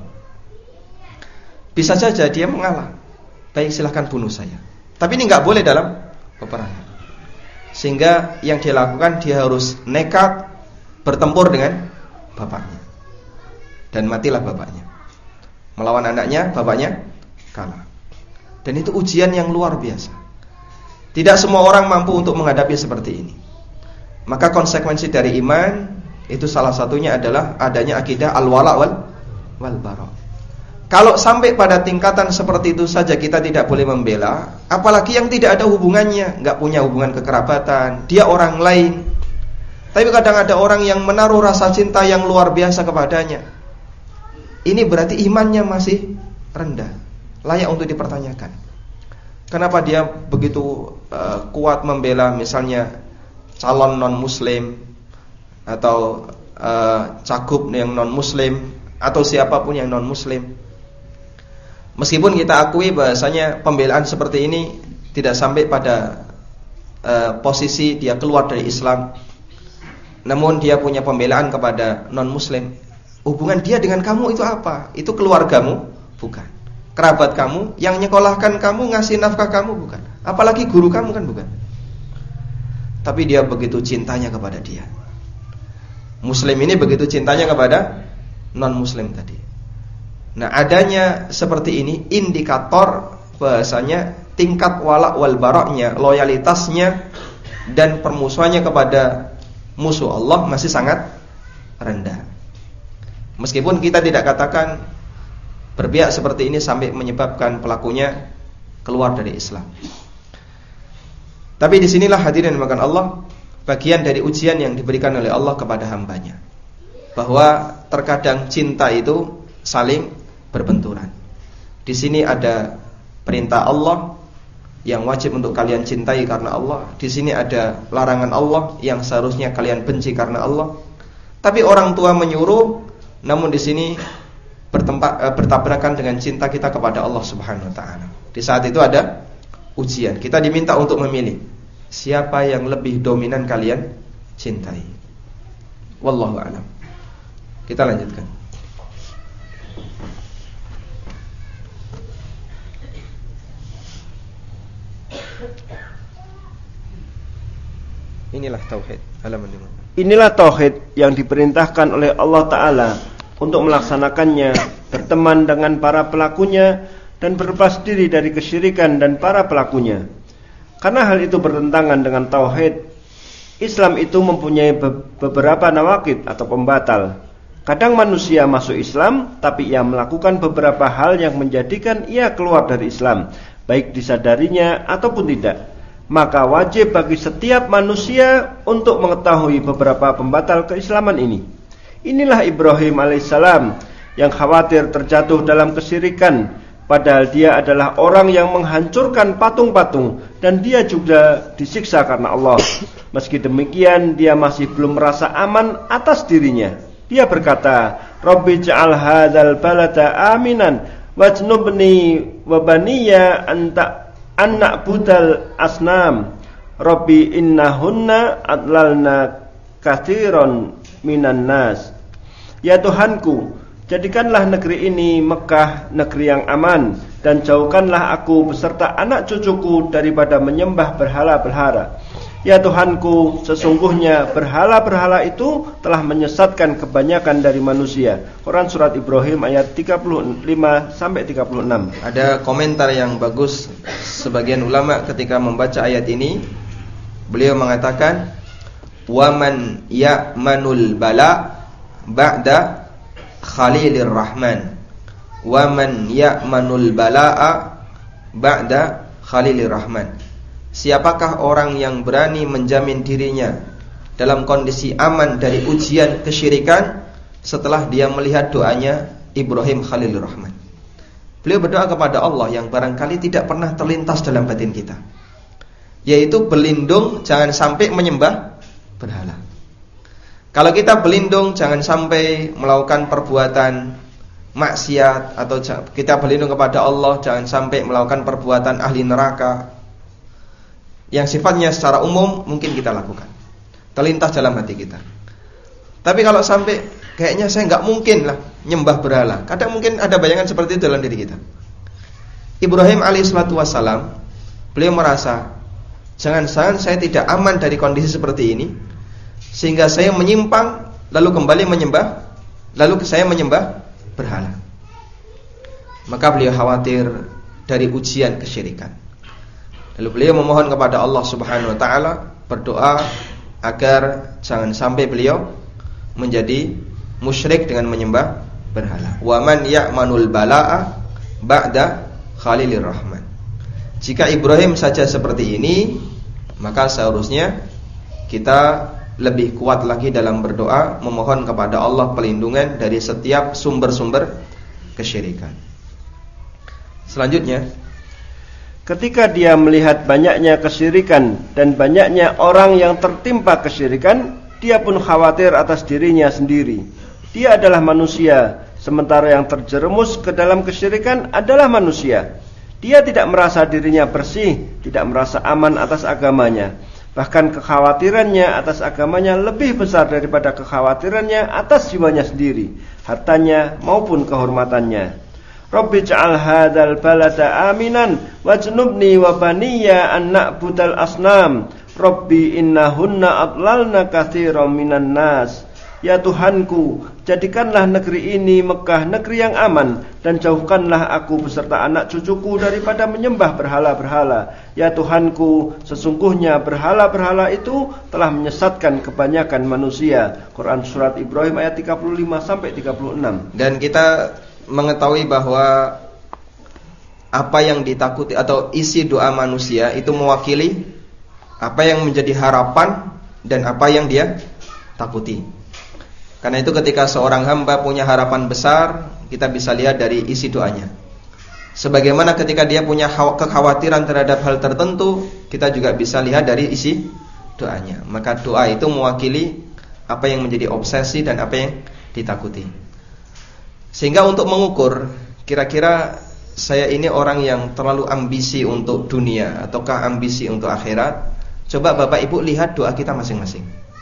Bisa saja dia mengalah, baik silahkan bunuh saya. Tapi ini enggak boleh dalam peperangan. Sehingga yang dia lakukan, dia harus nekat bertempur dengan bapaknya. Dan matilah bapaknya. Melawan anaknya, bapaknya kalah. Dan itu ujian yang luar biasa. Tidak semua orang mampu untuk menghadapi seperti ini. Maka konsekuensi dari iman itu salah satunya adalah adanya akidah al-wala wal wal bara. Kalau sampai pada tingkatan seperti itu saja kita tidak boleh membela, apalagi yang tidak ada hubungannya, enggak punya hubungan kekerabatan, dia orang lain. Tapi kadang ada orang yang menaruh rasa cinta yang luar biasa kepadanya. Ini berarti imannya masih rendah, layak untuk dipertanyakan. Kenapa dia begitu uh, kuat membela misalnya calon non-muslim atau uh, cagup yang non-muslim atau siapapun yang non-muslim. Meskipun kita akui bahasanya pembelaan seperti ini tidak sampai pada uh, posisi dia keluar dari Islam, namun dia punya pembelaan kepada non-muslim. Hubungan dia dengan kamu itu apa? Itu keluargamu? Bukan. Kerabat kamu, yang nyekolahkan kamu, ngasih nafkah kamu? Bukan. Apalagi guru kamu kan? Bukan. Tapi dia begitu cintanya kepada dia. Muslim ini begitu cintanya kepada non-muslim tadi. Nah, adanya seperti ini indikator bahasanya tingkat wala wal baraknya, loyalitasnya dan permusuhannya kepada musuh Allah masih sangat rendah. Meskipun kita tidak katakan berpihak seperti ini sampai menyebabkan pelakunya keluar dari Islam. Tapi disinilah hadirin dimakan Allah, bagian dari ujian yang diberikan oleh Allah kepada hambanya, bahwa terkadang cinta itu saling berbenturan. Di sini ada perintah Allah yang wajib untuk kalian cintai karena Allah. Di sini ada larangan Allah yang seharusnya kalian benci karena Allah. Tapi orang tua menyuruh, namun di sini bertempat, bertabrakan dengan cinta kita kepada Allah Subhanahu wa taala. Di saat itu ada ujian. Kita diminta untuk memilih siapa yang lebih dominan kalian cintai. Wallahu a'lam. Kita lanjutkan. Inilah tauhid. Halaman lima.
Inilah tauhid yang diperintahkan oleh Allah Ta'ala untuk melaksanakannya, berteman dengan para pelakunya dan berlepas diri dari kesyirikan dan para pelakunya. Karena hal itu bertentangan dengan tauhid, Islam itu mempunyai beberapa nawaqid atau pembatal. Kadang manusia masuk Islam, tapi ia melakukan beberapa hal yang menjadikan ia keluar dari Islam, baik disadarinya ataupun tidak. Maka wajib bagi setiap manusia untuk mengetahui beberapa pembatal keislaman ini. Inilah Ibrahim alaihissalam yang khawatir terjatuh dalam kesyirikan padahal dia adalah orang yang menghancurkan patung-patung dan dia juga disiksa karena Allah. Meski demikian dia masih belum merasa aman atas dirinya. Dia berkata, Rabbi ja'al hadzal balada aminan wajnubni wa baniya anta anak budal asnam. Rabbi innahunna adlalna katsiran minan nas. Ya Tuhanku, jadikanlah negeri ini Mekah negeri yang aman, dan jauhkanlah aku beserta anak cucuku daripada menyembah berhala-berhala. Ya Tuhanku, sesungguhnya berhala-berhala itu telah menyesatkan kebanyakan dari manusia. Quran surat Ibrahim ayat tiga puluh lima sampai tiga puluh enam.
Ada komentar yang bagus sebagian ulama ketika membaca ayat ini. Beliau mengatakan, "Wa man ya'manul bala ba'da Khalilir Rahman. Wa man ya'manul bala'a ba'da Khalilir Rahman." Siapakah orang yang berani menjamin dirinya dalam kondisi aman dari ujian kesyirikan setelah dia melihat doanya Ibrahim Khalilur Rahman? Beliau berdoa kepada Allah yang barangkali tidak pernah terlintas dalam batin kita, yaitu berlindung jangan sampai menyembah berhala. Kalau kita berlindung jangan sampai melakukan perbuatan maksiat, atau kita berlindung kepada Allah jangan sampai melakukan perbuatan ahli neraka yang sifatnya secara umum mungkin kita lakukan, terlintas dalam hati kita. Tapi kalau sampai kayaknya saya nggak mungkin lah nyembah berhala, kadang mungkin ada bayangan seperti itu dalam diri kita. Ibrahim alaihissalatu wassalam, beliau merasa jangan-jangan saya tidak aman dari kondisi seperti ini, sehingga saya menyimpang lalu kembali menyembah, lalu saya menyembah berhala. Maka beliau khawatir dari ujian kesyirikan. Lalu beliau memohon kepada Allah Subhanahu wa taala, berdoa agar jangan sampai beliau menjadi musyrik dengan menyembah berhala. Wa man ya'manul bala'a ba'da Khalilir Rahman. Jika Ibrahim saja seperti ini, maka seharusnya kita lebih kuat lagi dalam berdoa, memohon kepada Allah pelindungan dari setiap sumber-sumber kesyirikan. Selanjutnya,
ketika dia melihat banyaknya kesyirikan dan banyaknya orang yang tertimpa kesyirikan, dia pun khawatir atas dirinya sendiri. Dia adalah manusia, sementara yang terjerumus ke dalam kesyirikan adalah manusia. Dia tidak merasa dirinya bersih, tidak merasa aman atas agamanya. Bahkan kekhawatirannya atas agamanya lebih besar daripada kekhawatirannya atas jiwanya sendiri, hartanya maupun kehormatannya. Rabbi ja'al hadzal balada aminan wajnubni wa baniya an na'budal asnam. Rabbi innahunna adlalna katsiran minan nas. Ya Tuhanku, jadikanlah negeri ini Mekah negeri yang aman, dan jauhkanlah aku beserta anak cucuku daripada menyembah berhala-berhala. Ya Tuhanku, sesungguhnya berhala-berhala itu telah menyesatkan kebanyakan manusia. Quran surat Ibrahim ayat tiga puluh lima sampai tiga puluh enam.
Dan kita mengetahui bahwa apa yang ditakuti atau isi doa manusia itu mewakili apa yang menjadi harapan dan apa yang dia takuti. Karena itu ketika seorang hamba punya harapan besar, kita bisa lihat dari isi doanya. Sebagaimana ketika dia punya kekhawatiran terhadap hal tertentu, kita juga bisa lihat dari isi doanya. Maka doa itu mewakili apa yang menjadi obsesi dan apa yang ditakuti. Sehingga untuk mengukur kira-kira saya ini orang yang terlalu ambisi untuk dunia ataukah ambisi untuk akhirat, coba Bapak Ibu lihat doa kita masing-masing.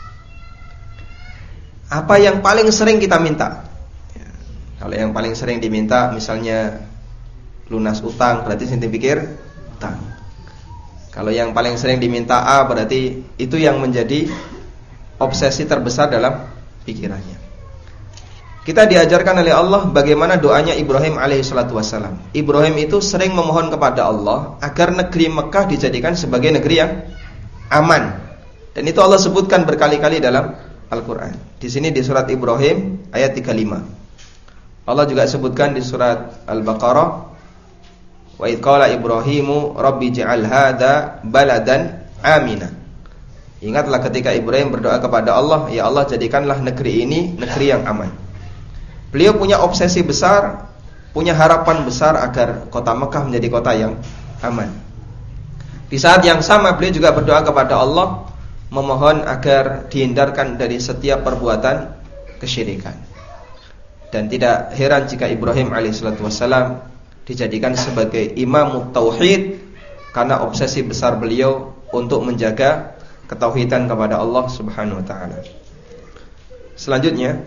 Apa yang paling sering kita minta? Ya, kalau yang paling sering diminta misalnya lunas utang, berarti saya pikir utang. Kalau yang paling sering diminta A, berarti itu yang menjadi obsesi terbesar dalam pikirannya. Kita diajarkan oleh Allah bagaimana doanya Ibrahim alaihissalatu wassalam. Ibrahim itu sering memohon kepada Allah agar negeri Mekah dijadikan sebagai negeri yang aman. Dan itu Allah sebutkan berkali-kali dalam Al-Quran. Di sini di surat Ibrahim ayat tiga puluh lima. Allah juga sebutkan di surat Al-Baqarah, wa idh qala Ibrahimu rabbi ja'al hadza baladan amina. Ingatlah ketika Ibrahim berdoa kepada Allah, ya Allah jadikanlah negeri ini negeri yang aman. Beliau punya obsesi besar punya harapan besar agar kota Mekah menjadi kota yang aman. Di saat yang sama beliau juga berdoa kepada Allah, memohon agar dihindarkan dari setiap perbuatan kesyirikan. Dan tidak heran jika Ibrahim alaihissalatu wassalam dijadikan sebagai imam tauhid karena obsesi besar beliau untuk menjaga ketauhidan kepada Allah Subhanahu wa taala. Selanjutnya,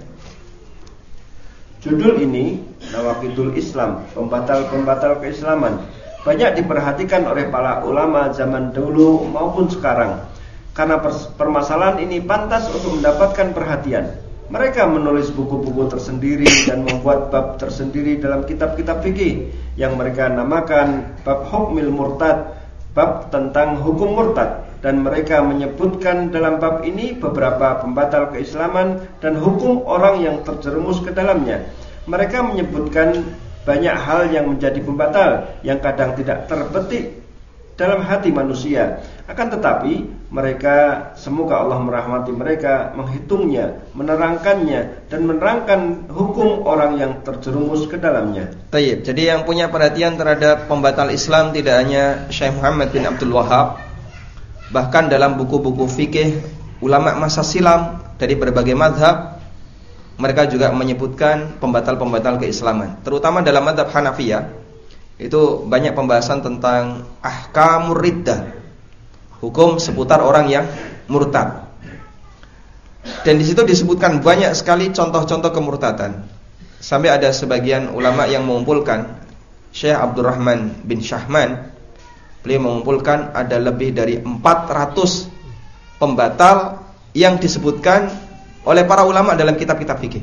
judul ini Nawaqidul Islam, pembatal-pembatal keislaman, banyak diperhatikan oleh para ulama zaman dulu maupun sekarang. Karena permasalahan ini pantas untuk mendapatkan perhatian. Mereka menulis buku-buku tersendiri dan membuat bab tersendiri dalam kitab-kitab fikih yang mereka namakan bab hukmil murtad, bab tentang hukum murtad. Dan mereka menyebutkan dalam bab ini beberapa pembatal keislaman dan hukum orang yang terjerumus ke dalamnya. Mereka menyebutkan banyak hal yang menjadi pembatal yang kadang tidak terbetik dalam hati manusia. Akan tetapi mereka, semoga Allah merahmati mereka, menghitungnya, menerangkannya, dan menerangkan hukum orang yang terjerumus ke dalamnya.
Tayyib. Jadi yang punya perhatian terhadap pembatal Islam tidak hanya Syekh Muhammad bin Abdul Wahhab, bahkan dalam buku-buku fikih ulama masa silam dari berbagai mazhab, mereka juga menyebutkan pembatal-pembatal keislaman. Terutama dalam mazhab Hanafiyah, itu banyak pembahasan tentang ahkamur riddah, hukum seputar orang yang murtad. Dan di situ disebutkan banyak sekali contoh-contoh kemurtadan. Sampai ada sebagian ulama yang mengumpulkan, Syekh Abdurrahman bin Syahman, beliau mengumpulkan ada lebih dari empat ratus pembatal yang disebutkan oleh para ulama dalam kitab-kitab fikih.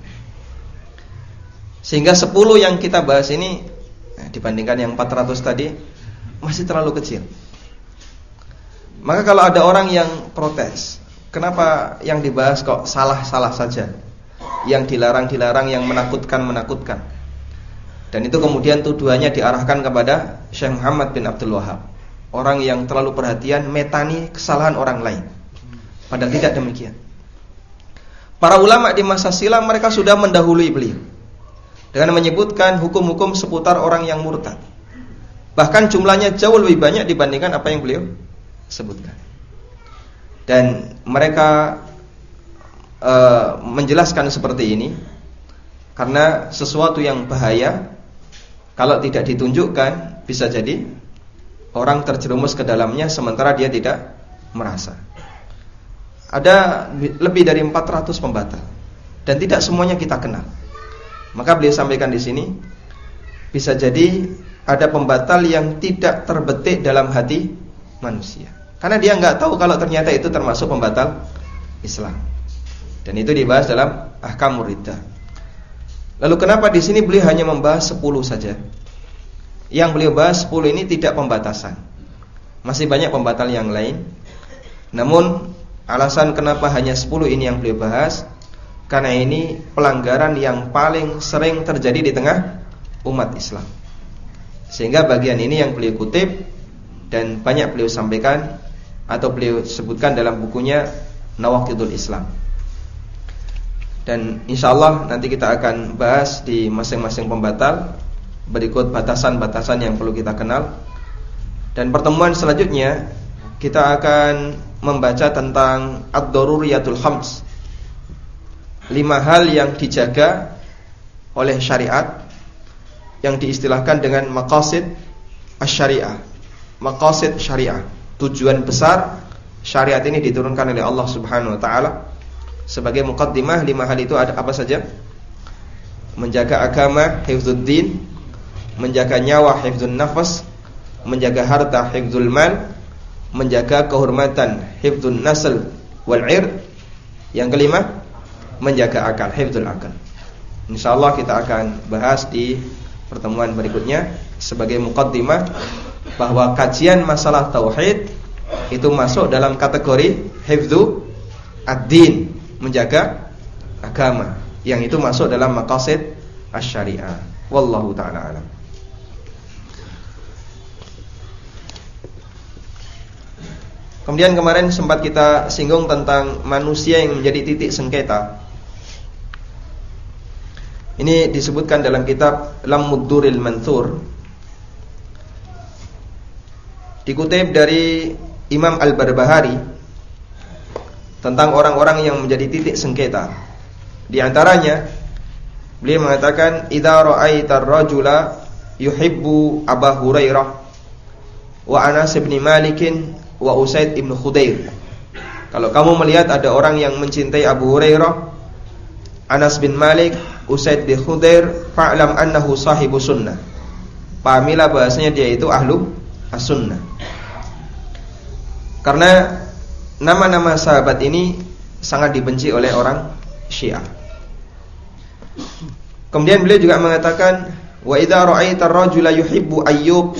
Sehingga sepuluh yang kita bahas ini, nah, dibandingkan yang empat ratus tadi, masih terlalu kecil. Maka kalau ada orang yang protes, kenapa yang dibahas kok salah-salah saja, yang dilarang-dilarang, yang menakutkan-menakutkan, dan itu kemudian tuduhannya diarahkan kepada Syekh Muhammad bin Abdul Wahhab, orang yang terlalu perhatian metani kesalahan orang lain. Padahal tidak demikian. Para ulama di masa silam mereka sudah mendahului beliau dengan menyebutkan hukum-hukum seputar orang yang murtad. Bahkan jumlahnya jauh lebih banyak dibandingkan apa yang beliau sebutkan. Dan mereka uh, menjelaskan seperti ini karena sesuatu yang bahaya kalau tidak ditunjukkan, bisa jadi orang terjerumus ke dalamnya sementara dia tidak merasa. Ada lebih dari empat ratus pembatal dan tidak semuanya kita kenal. Maka beliau sampaikan di sini, bisa jadi ada pembatal yang tidak terbetik dalam hati manusia, karena dia nggak tahu kalau ternyata itu termasuk pembatal Islam. Dan itu dibahas dalam ahkamur riddah. Lalu kenapa di sini beliau hanya membahas sepuluh saja? Yang beliau bahas sepuluh ini tidak pembatasan. Masih banyak pembatal yang lain. Namun alasan kenapa hanya sepuluh ini yang beliau bahas, karena ini pelanggaran yang paling sering terjadi di tengah umat Islam. Sehingga bagian ini yang beliau kutip dan banyak beliau sampaikan atau beliau sebutkan dalam bukunya Nawaqidul Islam. Dan insyaallah nanti kita akan bahas di masing-masing pembatal berikut batasan-batasan yang perlu kita kenal. Dan pertemuan selanjutnya kita akan membaca tentang ad-daruriyatul khams, lima hal yang dijaga oleh syariat yang diistilahkan dengan maqasid asy-syariah. Maqasid syariah, tujuan besar syariat ini diturunkan oleh Allah Subhanahu wa taala. Sebagai muqaddimah, lima hal itu ada apa saja? Menjaga agama, hifdzuddin, menjaga nyawa, hifdzun nafas, menjaga harta, hifdzul mal, menjaga kehormatan, hifdzun nasl wal 'ir. Yang kelima, menjaga akal, hifdzul akal. Insyaallah kita akan bahas di pertemuan berikutnya sebagai muqaddimah bahwa kajian masalah tauhid itu masuk dalam kategori hifdzu ad-din, menjaga agama, yang itu masuk dalam maqasid asy-syariah. Wallahu ta'ala alam. Kemudian kemarin sempat kita singgung tentang manusia yang menjadi titik sengketa. Ini disebutkan dalam kitab Lammud Durril Manthur, dikutip dari Imam Al-Barbahari tentang orang-orang yang menjadi titik sengketa. Di antaranya beliau mengatakan, idza ra'aitar rajula yuhibbu Abu Hurairah wa Anas bin Malik wa Usaid ibn Khudair. Kalau kamu melihat ada orang yang mencintai Abu Hurairah, Anas bin Malik, Usaid bin Khudair, fa'lam annahu sahibu sunnah. Pahamilah bahasanya dia itu ahlu as-sunnah. Karena nama-nama sahabat ini sangat dibenci oleh orang Syiah. Kemudian beliau juga mengatakan, wa idza ra'aitar rajula yuhibbu Ayyub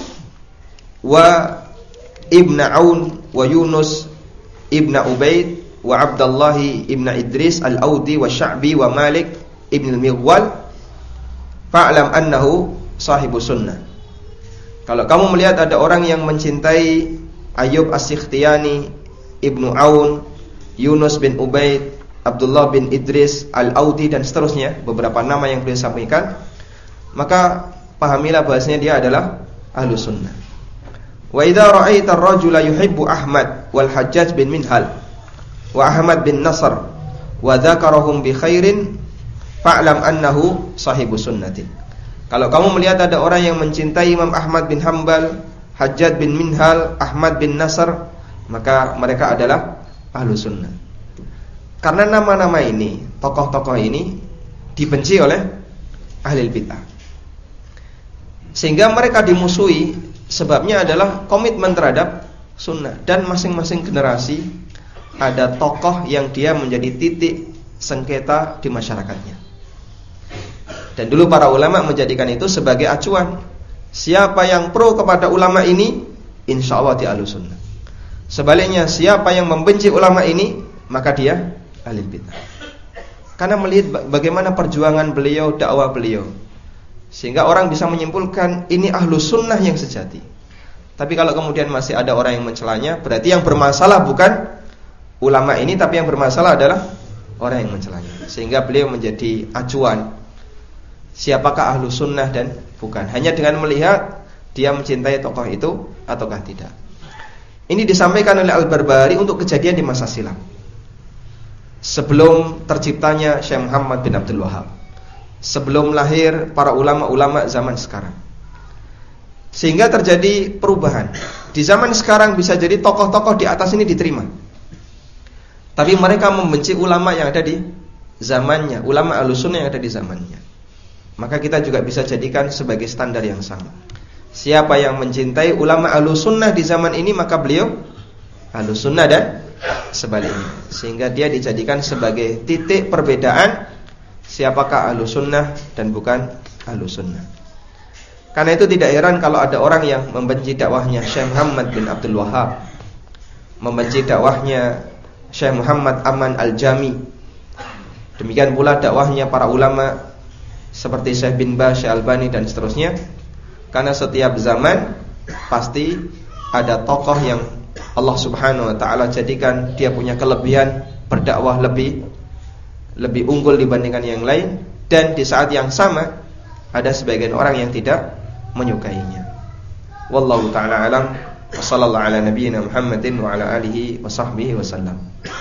wa Ibn Aun wa Yunus Ibn Ubaid wa Abdullah Ibn Idris Al-Audi wa Sya'bi wa Malik Ibn Al-Mighwal, fa'lam annahu sahibu sunnah. Kalau kamu melihat ada orang yang mencintai Ayyub As-Sikhtiyani, Ibnu Aun, Yunus bin Ubaid, Abdullah bin Idris Al-Audi dan seterusnya, beberapa nama yang beliau sampaikan, maka pahamilah bahasanya dia adalah ahlu sunnah. Wa idza ra'aita ar-rajula yuhibbu Ahmad wal Hajjaj bin Minhal wa Ahmad bin Nasr wa dzakarahum bi khairin, fa'lam annahu sahibu sunnatin. Kalau kamu melihat ada orang yang mencintai Imam Ahmad bin Hanbal, Hajjaj bin Minhal, Ahmad bin Nasr, maka mereka adalah ahlu sunnah. Karena nama-nama ini, tokoh-tokoh ini dibenci oleh ahli bid'ah, sehingga mereka dimusuhi. Sebabnya adalah komitmen terhadap sunnah. Dan masing-masing generasi ada tokoh yang dia menjadi titik sengketa di masyarakatnya. Dan dulu para ulama menjadikan itu sebagai acuan. Siapa yang pro kepada ulama ini, insya Allah dia ahlu sunnah. Sebaliknya, siapa yang membenci ulama ini, maka dia ahli bid'ah. Karena melihat bagaimana perjuangan beliau, dakwah beliau, sehingga orang bisa menyimpulkan ini ahlu sunnah yang sejati. Tapi kalau kemudian masih ada orang yang mencelanya, berarti yang bermasalah bukan ulama ini, tapi yang bermasalah adalah orang yang mencelanya. Sehingga beliau menjadi acuan siapakah ahlu sunnah dan bukan, hanya dengan melihat dia mencintai tokoh itu ataukah tidak. Ini disampaikan oleh Al-Barbahari untuk kejadian di masa silam, sebelum terciptanya Syekh Muhammad bin Abdul Wahhab, sebelum lahir para ulama-ulama zaman sekarang. Sehingga terjadi perubahan. Di zaman sekarang bisa jadi tokoh-tokoh di atas ini diterima, tapi mereka membenci ulama yang ada di zamannya, ulama Ahlussunnah yang ada di zamannya. Maka kita juga bisa jadikan sebagai standar yang sama. Siapa yang mencintai ulama Ahlussunnah di zaman ini, maka beliau Ahlussunnah, dan sebaliknya. Sehingga dia dijadikan sebagai titik perbedaan siapakah ahlu sunnah dan bukan ahlu sunnah. Karena itu tidak heran kalau ada orang yang membenci dakwahnya Syekh Muhammad bin Abdul Wahhab, membenci dakwahnya Syekh Muhammad Aman Al-Jami. Demikian pula dakwahnya para ulama seperti Syekh bin Baz, Syekh Albani dan seterusnya. Karena setiap zaman pasti ada tokoh yang Allah Subhanahu wa taala jadikan dia punya kelebihan berdakwah lebih lebih unggul dibandingkan yang lain, dan di saat yang sama ada sebagian orang yang tidak menyukainya. Wallahu taala alam. Wassallallahu ala nabiyyina Muhammadin wa ala alihi wa sahbihi wasallam.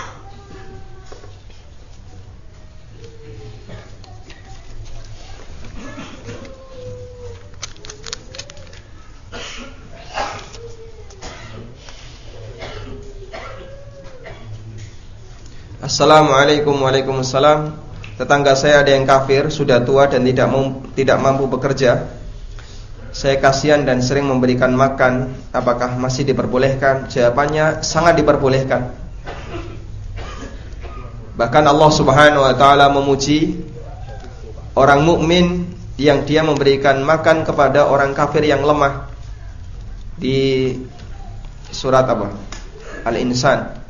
Assalamualaikum. Waalaikumsalam. Tetangga saya ada yang kafir, sudah tua dan tidak mampu, tidak mampu bekerja. Saya kasihan dan sering memberikan makan. Apakah masih diperbolehkan? Jawabannya sangat diperbolehkan. Bahkan Allah Subhanahu wa taala memuji orang mukmin yang dia memberikan makan kepada orang kafir yang lemah. Di surat apa? Al-Insan.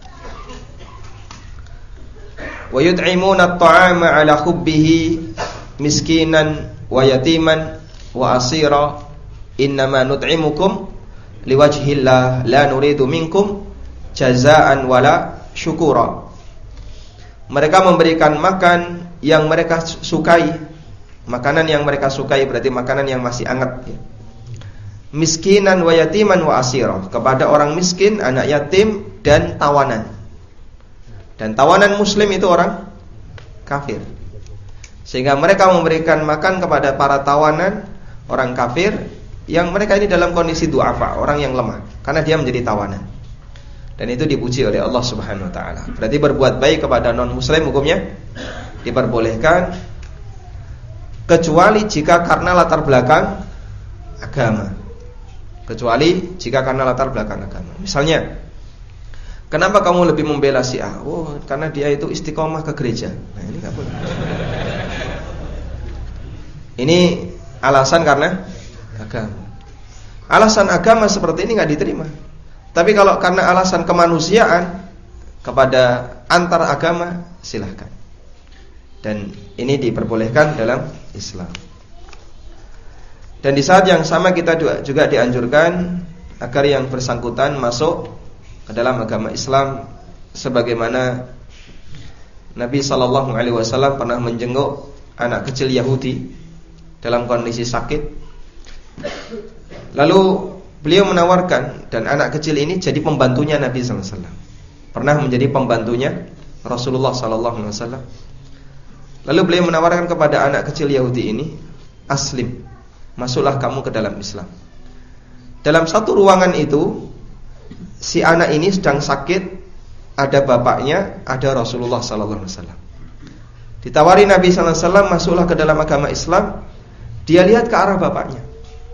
Wa yut'imuna at-ta'ama 'ala hubbihi miskinan wa yatiman wa asira innama nut'imukum liwajhillah la nuridu minkum jazaa'an wala syukura. Mereka memberikan makan yang mereka sukai Makanan yang mereka sukai berarti makanan yang masih hangat, ya. Miskinan wa yatiman wa asira, kepada orang miskin, anak yatim, dan tawanan. Dan tawanan muslim itu orang kafir. Sehingga mereka memberikan makan kepada para tawanan orang kafir yang mereka ini dalam kondisi du'afa, orang yang lemah, karena dia menjadi tawanan. Dan itu dipuji oleh Allah Subhanahu wa taala. Berarti berbuat baik kepada non muslim hukumnya diperbolehkan, kecuali jika karena latar belakang agama. Kecuali jika karena latar belakang agama. Misalnya, kenapa kamu lebih membela si A? Oh, karena dia itu istiqomah ke gereja. Nah, ini enggak boleh. Ini alasan karena agama. Alasan agama seperti ini enggak diterima. Tapi kalau karena alasan kemanusiaan kepada antar agama, silahkan. Dan ini diperbolehkan dalam Islam. Dan di saat yang sama kita juga dianjurkan agar yang bersangkutan masuk ke dalam agama Islam, sebagaimana Nabi sallallahu alaihi wasallam pernah menjenguk anak kecil Yahudi dalam kondisi sakit. Lalu beliau menawarkan, dan anak kecil ini jadi pembantunya Nabi sallallahu alaihi wasallam. Pernah menjadi pembantunya Rasulullah sallallahu alaihi wasallam. Lalu beliau menawarkan kepada anak kecil Yahudi ini, aslim, masuklah kamu ke dalam Islam. Dalam satu ruangan itu, si anak ini sedang sakit, ada bapaknya, ada Rasulullah sallallahu alaihi wasallam. Ditawari Nabi sallallahu alaihi wasallam, masuklah ke dalam agama Islam. Dia lihat ke arah bapaknya,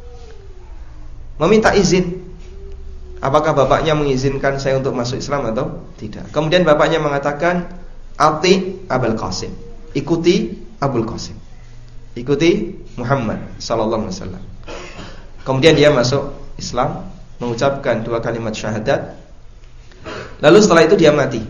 meminta izin. Apakah bapaknya mengizinkan saya untuk masuk Islam atau tidak? Kemudian bapaknya mengatakan, ati Abul Qasim, ikuti Abul Qasim, ikuti Muhammad sallallahu alaihi wasallam. Kemudian dia masuk Islam, mengucapkan dua kalimat syahadat. Lalu setelah itu dia mati.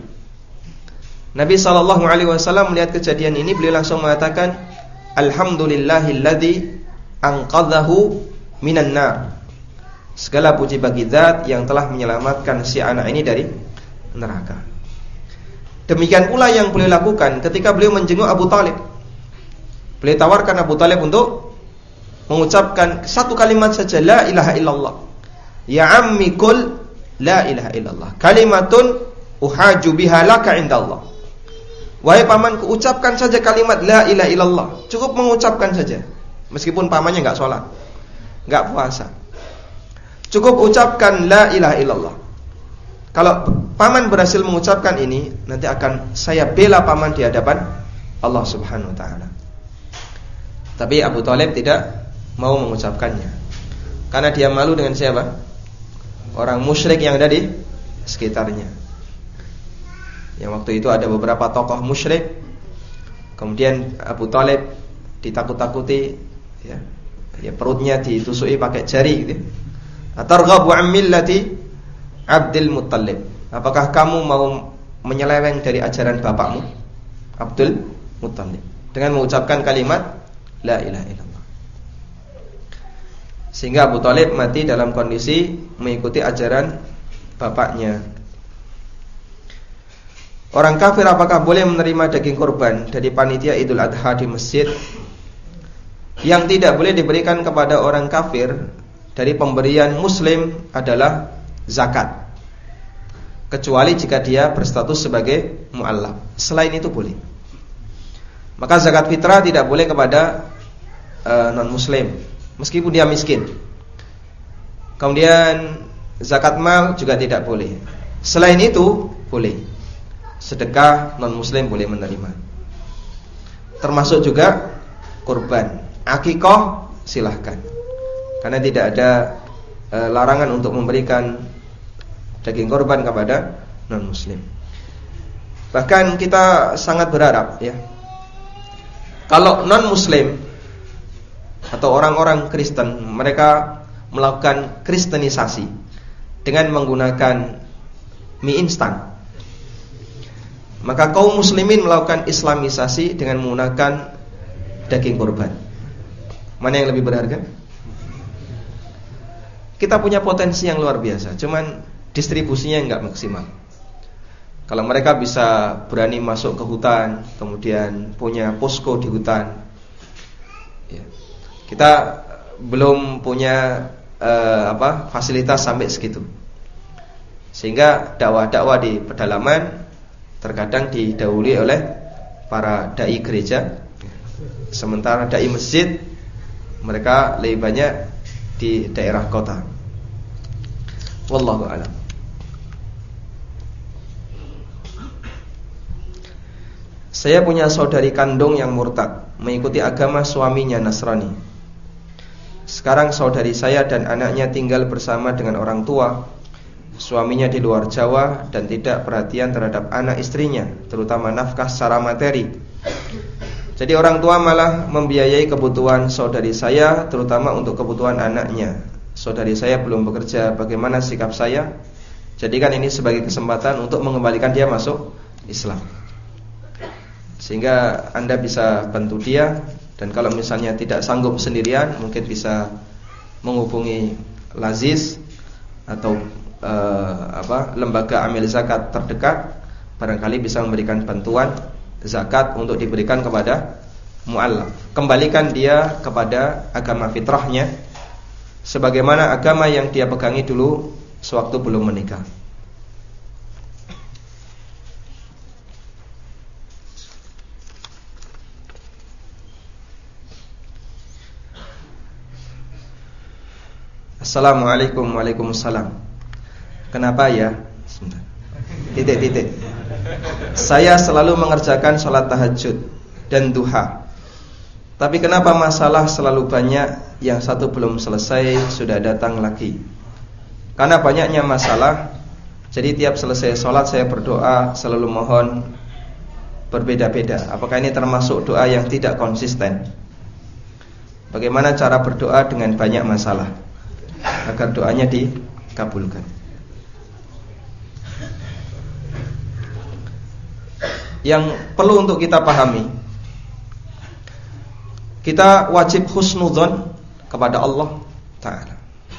Nabi sallallahu alaihi wasallam melihat kejadian ini, beliau langsung mengatakan, alhamdulillahilladzi anqadhahu minan nar. Segala puji bagi Zat yang telah menyelamatkan si anak ini dari neraka. Demikian pula yang beliau lakukan ketika beliau menjenguk Abu Talib. Beliau tawarkan Abu Talib untuk mengucapkan satu kalimat saja, la ilaha illallah. Ya ammi qul la ilaha illallah, kalimatun uhaju biha laka indallah. Wahai pamanku, ucapkan saja kalimat la ilaha illallah. Cukup mengucapkan saja, meskipun pamannya enggak sholat, enggak puasa. Cukup ucapkan la ilaha illallah. Kalau paman berhasil mengucapkan ini, nanti akan saya bela paman di hadapan Allah Subhanahu wa taala. Tapi Abu Talib tidak mau mengucapkannya, karena dia malu dengan siapa? Orang musyrik yang ada di sekitarnya. Yang waktu itu ada beberapa tokoh musyrik. Kemudian Abu Talib ditakut-takuti, ya, ya perutnya ditusui pakai jari gitu. Atarghabu an millati Abdul Muttalib, apakah kamu mau menyeleweng dari ajaran bapakmu Abdul Muttalib, dengan mengucapkan kalimat la ilaha illallah. Sehingga Abu Talib mati dalam kondisi mengikuti ajaran bapaknya. Orang kafir apakah boleh menerima daging kurban dari panitia Idul Adha di masjid? Yang tidak boleh diberikan kepada orang kafir dari pemberian muslim adalah zakat, kecuali jika dia berstatus sebagai mu'allaf. Selain itu boleh. Maka zakat fitrah tidak boleh kepada uh, non-muslim, meskipun dia miskin. Kemudian zakat mal juga tidak boleh. Selain itu boleh. Sedekah non-muslim boleh menerima, termasuk juga kurban. Akikah silahkan, karena tidak ada e, larangan untuk memberikan daging korban kepada non-muslim. Bahkan kita sangat berharap, ya, kalau non-muslim atau orang-orang Kristen mereka melakukan kristenisasi dengan menggunakan mie instan, maka kaum muslimin melakukan islamisasi dengan menggunakan daging korban. Mana yang lebih berharga? Kita punya potensi yang luar biasa, cuman distribusinya enggak maksimal. Kalau mereka bisa berani masuk ke hutan, kemudian punya posko di hutan, Ya. Kita belum punya uh, apa fasilitas sampai segitu. Sehingga dakwah-dakwah di pedalaman terkadang didahului oleh para dai gereja, sementara dai masjid mereka lebih banyak di daerah kota. Wallahu a'lam. Saya punya saudari kandung yang murtad, mengikuti agama suaminya Nasrani. Sekarang saudari saya dan anaknya tinggal bersama dengan orang tua. Suaminya di luar Jawa dan tidak perhatian terhadap anak istrinya, terutama nafkah secara materi. Jadi orang tua malah membiayai kebutuhan saudari saya, terutama untuk kebutuhan anaknya. Saudari saya belum bekerja, bagaimana sikap saya? Jadikan ini sebagai kesempatan untuk mengembalikan dia masuk Islam, sehingga Anda bisa bantu dia. Dan kalau misalnya tidak sanggup sendirian, mungkin bisa menghubungi Laziz atau eh, apa, lembaga amil zakat terdekat. Barangkali bisa memberikan bantuan zakat untuk diberikan kepada mu'allaf. Kembalikan dia kepada agama fitrahnya, sebagaimana agama yang dia pegangi dulu sewaktu belum menikah. Assalamualaikum. Waalaikumsalam. Kenapa ya? Titik-titik. Saya selalu mengerjakan sholat tahajud dan duha, tapi kenapa masalah selalu banyak? Yang satu belum selesai sudah datang lagi. Karena banyaknya masalah, jadi tiap selesai sholat saya berdoa selalu mohon berbeda-beda. Apakah ini termasuk doa yang tidak konsisten? Bagaimana cara berdoa dengan banyak masalah agar doanya dikabulkan? Yang perlu untuk kita pahami, kita wajib husnudzon kepada Allah Ta'ala.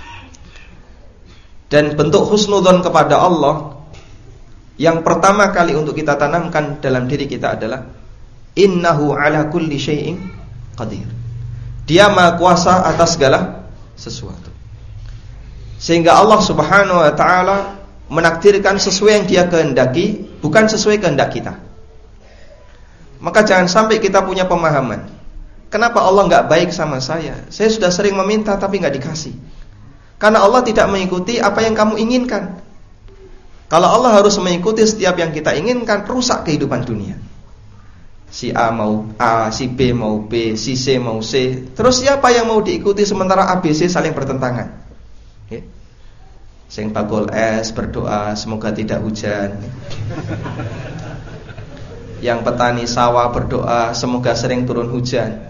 Dan bentuk husnudzon kepada Allah yang pertama kali untuk kita tanamkan dalam diri kita adalah innahu ala kulli syai'in qadir. Dia maha kuasa atas segala sesuatu. Sehingga Allah Subhanahu wa ta'ala menakdirkan sesuai yang dia kehendaki, bukan sesuai kehendak kita. Maka jangan sampai kita punya pemahaman, kenapa Allah gak baik sama saya? Saya sudah sering meminta tapi gak dikasih. Karena Allah tidak mengikuti apa yang kamu inginkan. Kalau Allah harus mengikuti setiap yang kita inginkan, rusak kehidupan dunia. Si A mau A, si B mau B, si C mau C. Terus siapa yang mau diikuti sementara A, B, C saling bertentangan? Okay. Sing bakul es berdoa semoga tidak hujan. Yang petani sawah berdoa semoga sering turun hujan.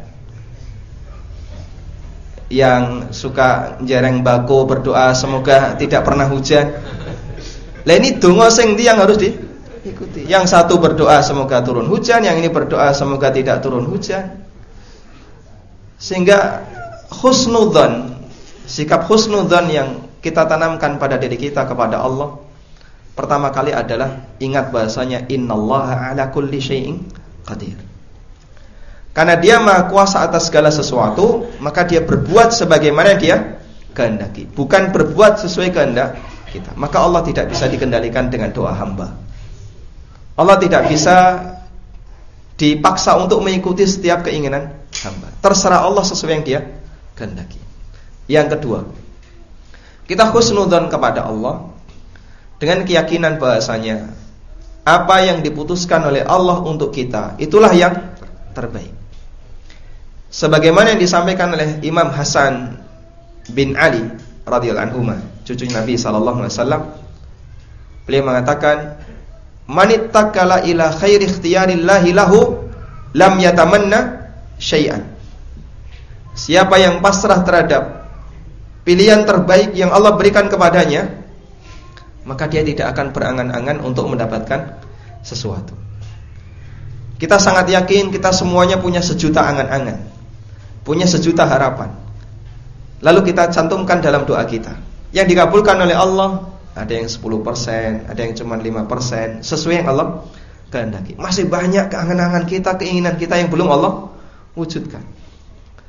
Yang suka jereng bako berdoa semoga tidak pernah hujan. Lah ini donga sing ndi yang harus diikuti? Yang satu berdoa semoga turun hujan, yang ini berdoa semoga tidak turun hujan. Sehingga husnudzon, sikap husnudzon yang kita tanamkan pada diri kita kepada Allah, pertama kali adalah ingat bahasanya innallaha ala kulli syai'in qadir. Karena dia maha kuasa atas segala sesuatu, maka dia berbuat sebagaimana dia kehendaki, bukan berbuat sesuai kehendak kita. Maka Allah tidak bisa dikendalikan dengan doa hamba. Allah tidak bisa dipaksa untuk mengikuti setiap keinginan hamba. Terserah Allah sesuai yang dia kehendaki. Yang kedua, kita husnudzon kepada Allah dengan keyakinan bahasanya apa yang diputuskan oleh Allah untuk kita, itulah yang terbaik. Sebagaimana yang disampaikan oleh Imam Hasan bin Ali radhiyallahu anhu, cucu Nabi sallallahu alaihi wasallam, beliau mengatakan, "Manittaqala ila khairi ikhtiyarillahi lahu lam yatamanna syai'an." Siapa yang pasrah terhadap pilihan terbaik yang Allah berikan kepadanya, maka dia tidak akan berangan-angan untuk mendapatkan sesuatu. Kita sangat yakin kita semuanya punya sejuta angan-angan, punya sejuta harapan. Lalu kita cantumkan dalam doa kita. Yang dikabulkan oleh Allah ada yang sepuluh persen, ada yang cuma lima persen, sesuai yang Allah kehendaki. Masih banyak keangan-angan kita, keinginan kita yang belum Allah wujudkan.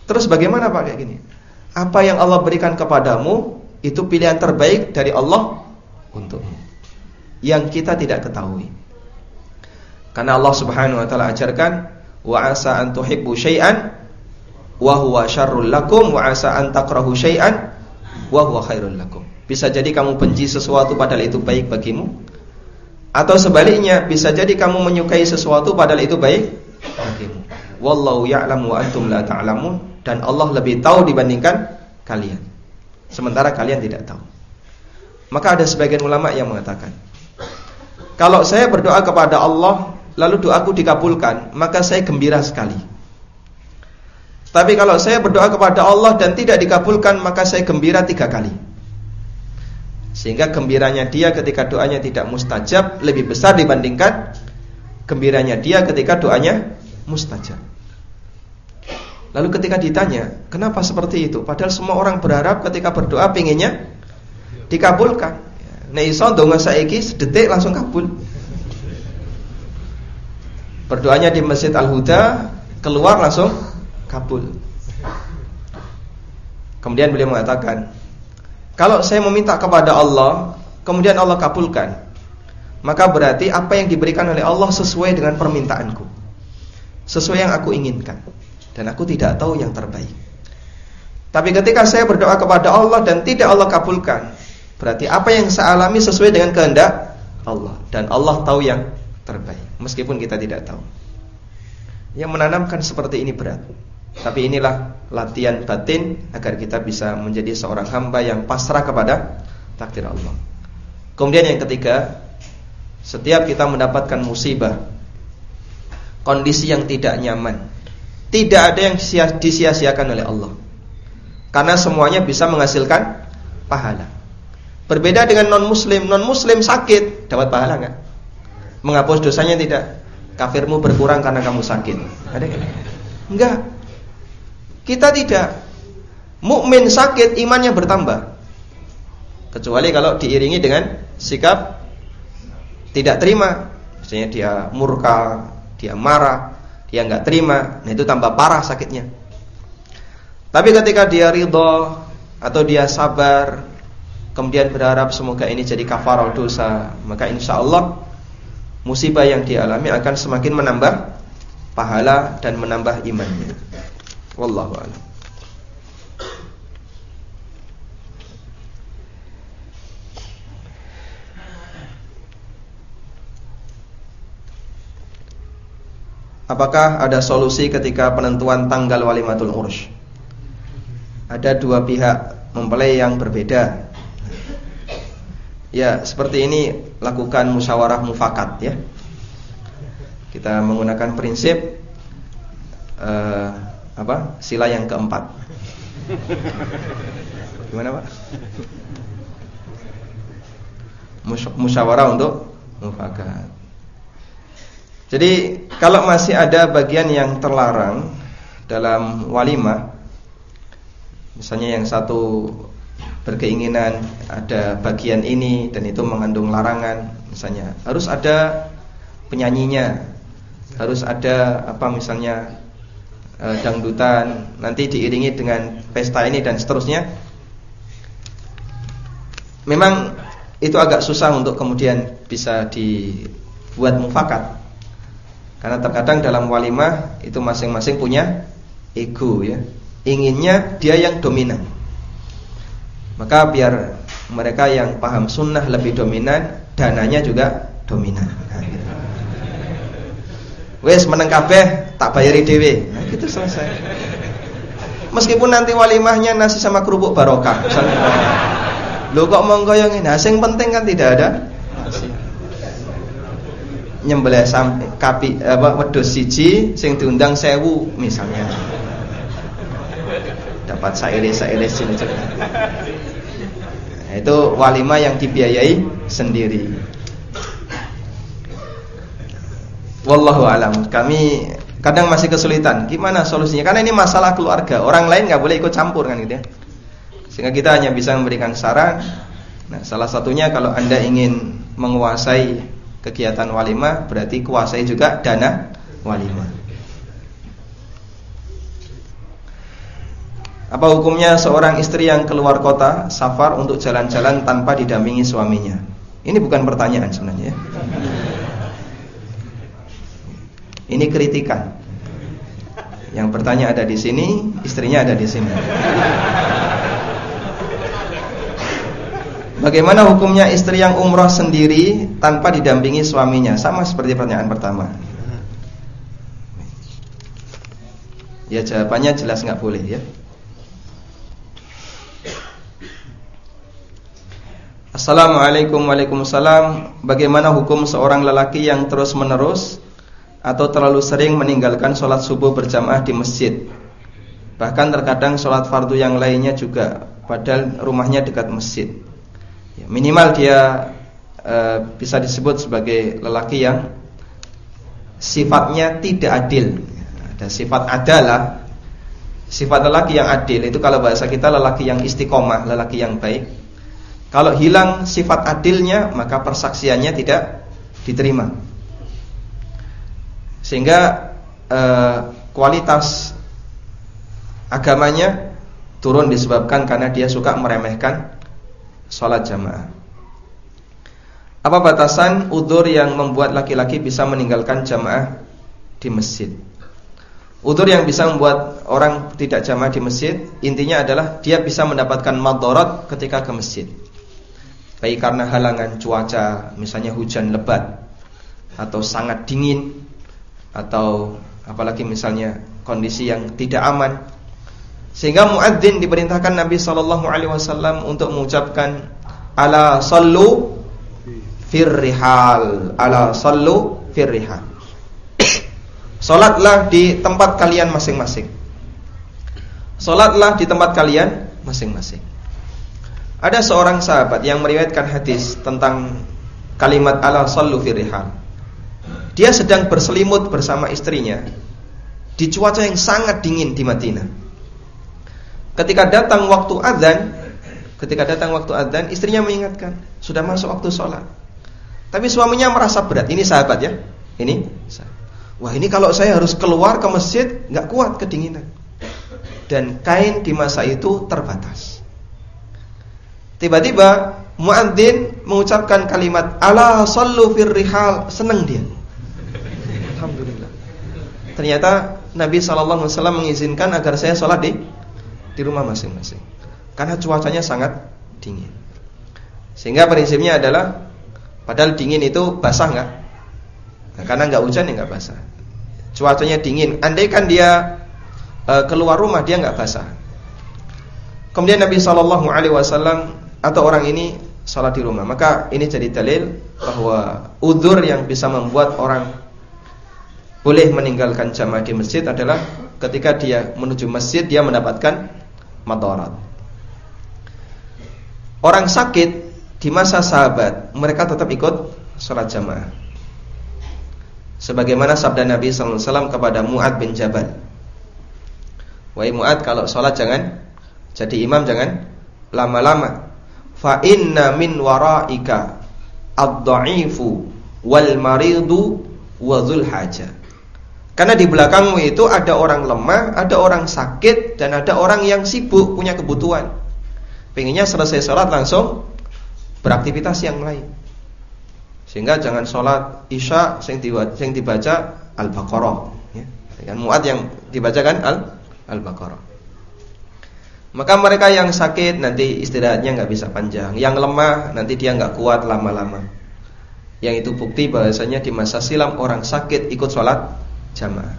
Terus bagaimana Pak kayak gini? Apa yang Allah berikan kepadamu itu pilihan terbaik dari Allah untukmu, yang kita tidak ketahui. Karena Allah Subhanahu wa taala ajarkan, wa asa an tuhibbu syai'an wa huwa syarrul lakum wa asa an takrahu syai'an wa huwa khairul lakum. Bisa jadi kamu benci sesuatu padahal itu baik bagimu, atau sebaliknya bisa jadi kamu menyukai sesuatu padahal itu baik bagimu. Wallahu ya'lamu wa antum la ta'lamun, dan Allah lebih tahu dibandingkan kalian, sementara kalian tidak tahu. Maka ada sebagian ulama yang mengatakan, kalau saya berdoa kepada Allah lalu doaku dikabulkan, maka saya gembira sekali. Tapi kalau saya berdoa kepada Allah dan tidak dikabulkan, maka saya gembira tiga kali. Sehingga gembiranya dia ketika doanya tidak mustajab lebih besar dibandingkan gembiranya dia ketika doanya mustajab. Lalu ketika ditanya, kenapa seperti itu? Padahal semua orang berharap ketika berdoa pengennya dikabulkan. Nek iso ndonga saiki sedetik langsung kabul. Berdoanya di Masjid Al-Huda, keluar langsung kabul. Kemudian beliau mengatakan, kalau saya meminta kepada Allah, kemudian Allah kabulkan, maka berarti apa yang diberikan oleh Allah sesuai dengan permintaanku, sesuai yang aku inginkan, dan aku tidak tahu yang terbaik. Tapi ketika saya berdoa kepada Allah dan tidak Allah kabulkan, berarti apa yang saya alami sesuai dengan kehendak Allah, dan Allah tahu yang terbaik, meskipun kita tidak tahu. Yang menanamkan seperti ini berat. Tapi inilah latihan batin agar kita bisa menjadi seorang hamba yang pasrah kepada takdir Allah. Kemudian yang ketiga, setiap kita mendapatkan musibah, kondisi yang tidak nyaman, tidak ada yang disia-siakan oleh Allah, karena semuanya bisa menghasilkan pahala. Berbeda dengan non-muslim. Non-muslim sakit, dapat pahala enggak? Menghapus dosanya tidak. Kafirmu berkurang karena kamu sakit, ada enggak? Enggak. Kita tidak. Mukmin sakit, imannya bertambah, kecuali kalau diiringi dengan sikap tidak terima. Misalnya dia murka, dia marah, dia enggak terima, nah itu tambah parah sakitnya. Tapi ketika dia ridho atau dia sabar, kemudian berharap semoga ini jadi kafarah dosa, maka insya Allah musibah yang dialami akan semakin menambah pahala dan menambah imannya. Wallahu a'lam. Apakah ada solusi ketika penentuan tanggal walimatul urus? Ada dua pihak mempelai yang berbeda. Ya, seperti ini lakukan musyawarah mufakat ya. Kita menggunakan prinsip uh, apa? Sila yang keempat. Gimana, Pak? Mus- musyawarah untuk mufakat. Jadi kalau masih ada bagian yang terlarang dalam walimah, misalnya yang satu berkeinginan ada bagian ini dan itu mengandung larangan, misalnya harus ada penyanyinya, harus ada apa misalnya e, dangdutan, nanti diiringi dengan pesta ini dan seterusnya. Memang itu agak susah untuk kemudian bisa dibuat mufakat. Karena terkadang dalam walimah itu masing-masing punya ego ya, inginnya dia yang dominan. Maka biar mereka yang paham sunnah lebih dominan, dananya juga dominan. Nah, gitu. Wes meneng kabeh tak bayari dhewe. Nah, gitu selesai. Meskipun nanti walimahnya nasi sama kerupuk barokah. Lho kok monggo yang ini. Nah, sing penting kan tidak ada nasi. Nyembelih sampai kapi apa wedhus siji sing diundang sewu misalnya. Dapat saire-saire sini juga. Nah, itu walimah yang dibiayai sendiri. Wallahu alam. Kami kadang masih kesulitan. Gimana solusinya? Karena ini masalah keluarga. Orang lain nggak boleh ikut campur kan gitu ya. Sehingga kita hanya bisa memberikan saran. Nah, salah satunya kalau Anda ingin menguasai kegiatan walimah, berarti kuasai juga dana walimah. Apa hukumnya seorang istri yang keluar kota safar untuk jalan-jalan tanpa didampingi suaminya? Ini bukan pertanyaan sebenarnya ya. Ini kritikan. Yang bertanya ada di sini, istrinya ada di sini. Bagaimana hukumnya istri yang umroh sendiri tanpa didampingi suaminya? Sama seperti pertanyaan pertama. Ya jawabannya jelas nggak boleh ya. Assalamualaikum. Waalaikumsalam. Bagaimana hukum seorang lelaki yang terus menerus atau terlalu sering meninggalkan sholat subuh berjamaah di masjid, bahkan terkadang sholat fardu yang lainnya juga, padahal rumahnya dekat masjid? Ya, minimal dia e, bisa disebut sebagai lelaki yang sifatnya tidak adil. Ada sifat adalah sifat lelaki yang adil itu kalau bahasa kita lelaki yang istiqomah, lelaki yang baik. Kalau hilang sifat adilnya, maka persaksiannya tidak diterima. Sehingga eh, kualitas agamanya turun disebabkan karena dia suka meremehkan sholat jamaah. Apa batasan udzur yang membuat laki-laki bisa meninggalkan jamaah di masjid? Udzur yang bisa membuat orang tidak jamaah di masjid, intinya adalah dia bisa mendapatkan madharat ketika ke masjid, baik karena halangan cuaca, misalnya hujan lebat atau sangat dingin, atau apalagi misalnya kondisi yang tidak aman, sehingga muadzin diperintahkan Nabi sallallahu alaihi wasallam untuk mengucapkan ala sallu firrihal, ala sallu firrihal. Salatlah di tempat kalian masing-masing. Salatlah di tempat kalian masing-masing. Ada seorang sahabat yang meriwayatkan hadis tentang kalimat ala sallu firrihal. Dia sedang berselimut bersama istrinya di cuaca yang sangat dingin di Madinah. Ketika datang waktu azan, ketika datang waktu azan, istrinya mengingatkan, sudah masuk waktu sholat. Tapi suaminya merasa berat. Ini sahabat ya. Ini, wah ini kalau saya harus keluar ke masjid, nggak kuat kedinginan. Dan kain di masa itu terbatas. Tiba-tiba muadzin mengucapkan kalimat ala sallu firrihal, senang dia. Alhamdulillah. Ternyata Nabi sallallahu alaihi wasallam mengizinkan agar saya sholat di di rumah masing-masing karena cuacanya sangat dingin. Sehingga prinsipnya adalah, padahal dingin itu basah nggak? Nah, karena nggak hujan ya nggak basah. Cuacanya dingin. Andaikan dia e, keluar rumah dia nggak basah. Kemudian Nabi sallallahu alaihi wasallam atau orang ini sholat di rumah, maka ini jadi dalil bahwa udzur yang bisa membuat orang boleh meninggalkan jamaah di masjid adalah ketika dia menuju masjid dia mendapatkan madharat. Orang sakit di masa sahabat, mereka tetap ikut sholat jamaah. Sebagaimana sabda Nabi sallallahu alaihi wasallam kepada Mu'ad bin Jabal, wahai Mu'ad, kalau sholat jangan jadi imam, jangan lama-lama. Fa inna min waraika ad-dha'ifu wal maridu wa dzul hajah. Karena di belakangmu itu ada orang lemah, ada orang sakit, dan ada orang yang sibuk punya kebutuhan. Pengennya selesai sholat langsung beraktivitas yang lain. Sehingga jangan sholat isya yang dibaca Al-Baqarah ya. Kan Mu'ad yang dibaca kan Al Al-Baqarah. Maka mereka yang sakit nanti istirahatnya nggak bisa panjang, yang lemah nanti dia nggak kuat lama-lama. Yang itu bukti bahwasanya di masa silam orang sakit ikut sholat jamaah.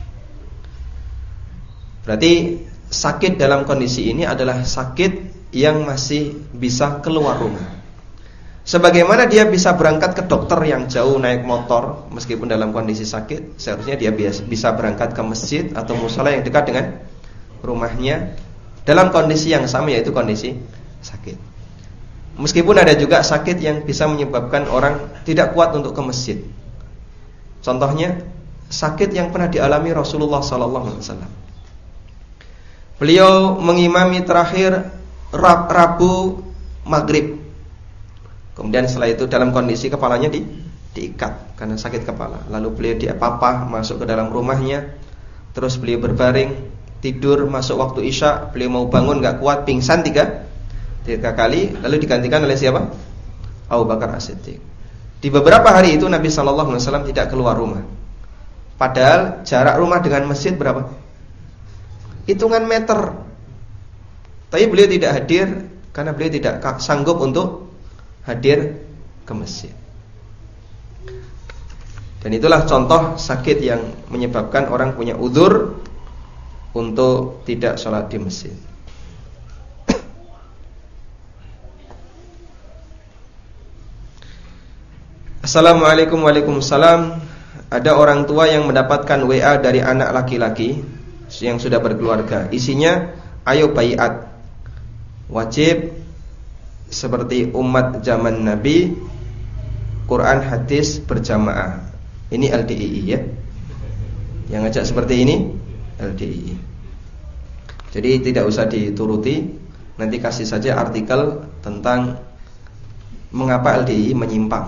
Berarti sakit dalam kondisi ini adalah sakit yang masih bisa keluar rumah. Sebagaimana dia bisa berangkat ke dokter yang jauh naik motor meskipun dalam kondisi sakit, seharusnya dia bisa berangkat ke masjid atau mushola yang dekat dengan rumahnya dalam kondisi yang sama, yaitu kondisi sakit. Meskipun ada juga sakit yang bisa menyebabkan orang tidak kuat untuk ke masjid. Contohnya sakit yang pernah dialami Rasulullah sallallahu alaihi wasallam. Beliau mengimami terakhir Rabu Maghrib. Kemudian setelah itu dalam kondisi kepalanya di, diikat karena sakit kepala. Lalu beliau diapapah masuk ke dalam rumahnya. Terus beliau berbaring. tidur masuk waktu Isya, beliau mau bangun nggak kuat, pingsan tiga tiga kali, lalu digantikan oleh siapa? Abu Bakar As-Siddiq. Di beberapa hari itu Nabi Shallallahu Alaihi Wasallam tidak keluar rumah. Padahal jarak rumah dengan masjid berapa? Hitungan meter. Tapi beliau tidak hadir karena beliau tidak sanggup untuk hadir ke masjid. Dan itulah contoh sakit yang menyebabkan orang punya uzur untuk tidak sholat di masjid. Assalamualaikum waalaikumsalam. Ada orang tua yang mendapatkan W A dari anak laki-laki yang sudah berkeluarga. Isinya, ayo baiat, wajib seperti umat zaman Nabi, Quran hadis berjamaah. Ini L D I I ya. Yang ngajak seperti ini L D I I. Jadi tidak usah dituruti. Nanti kasih saja artikel tentang mengapa L D I I menyimpang.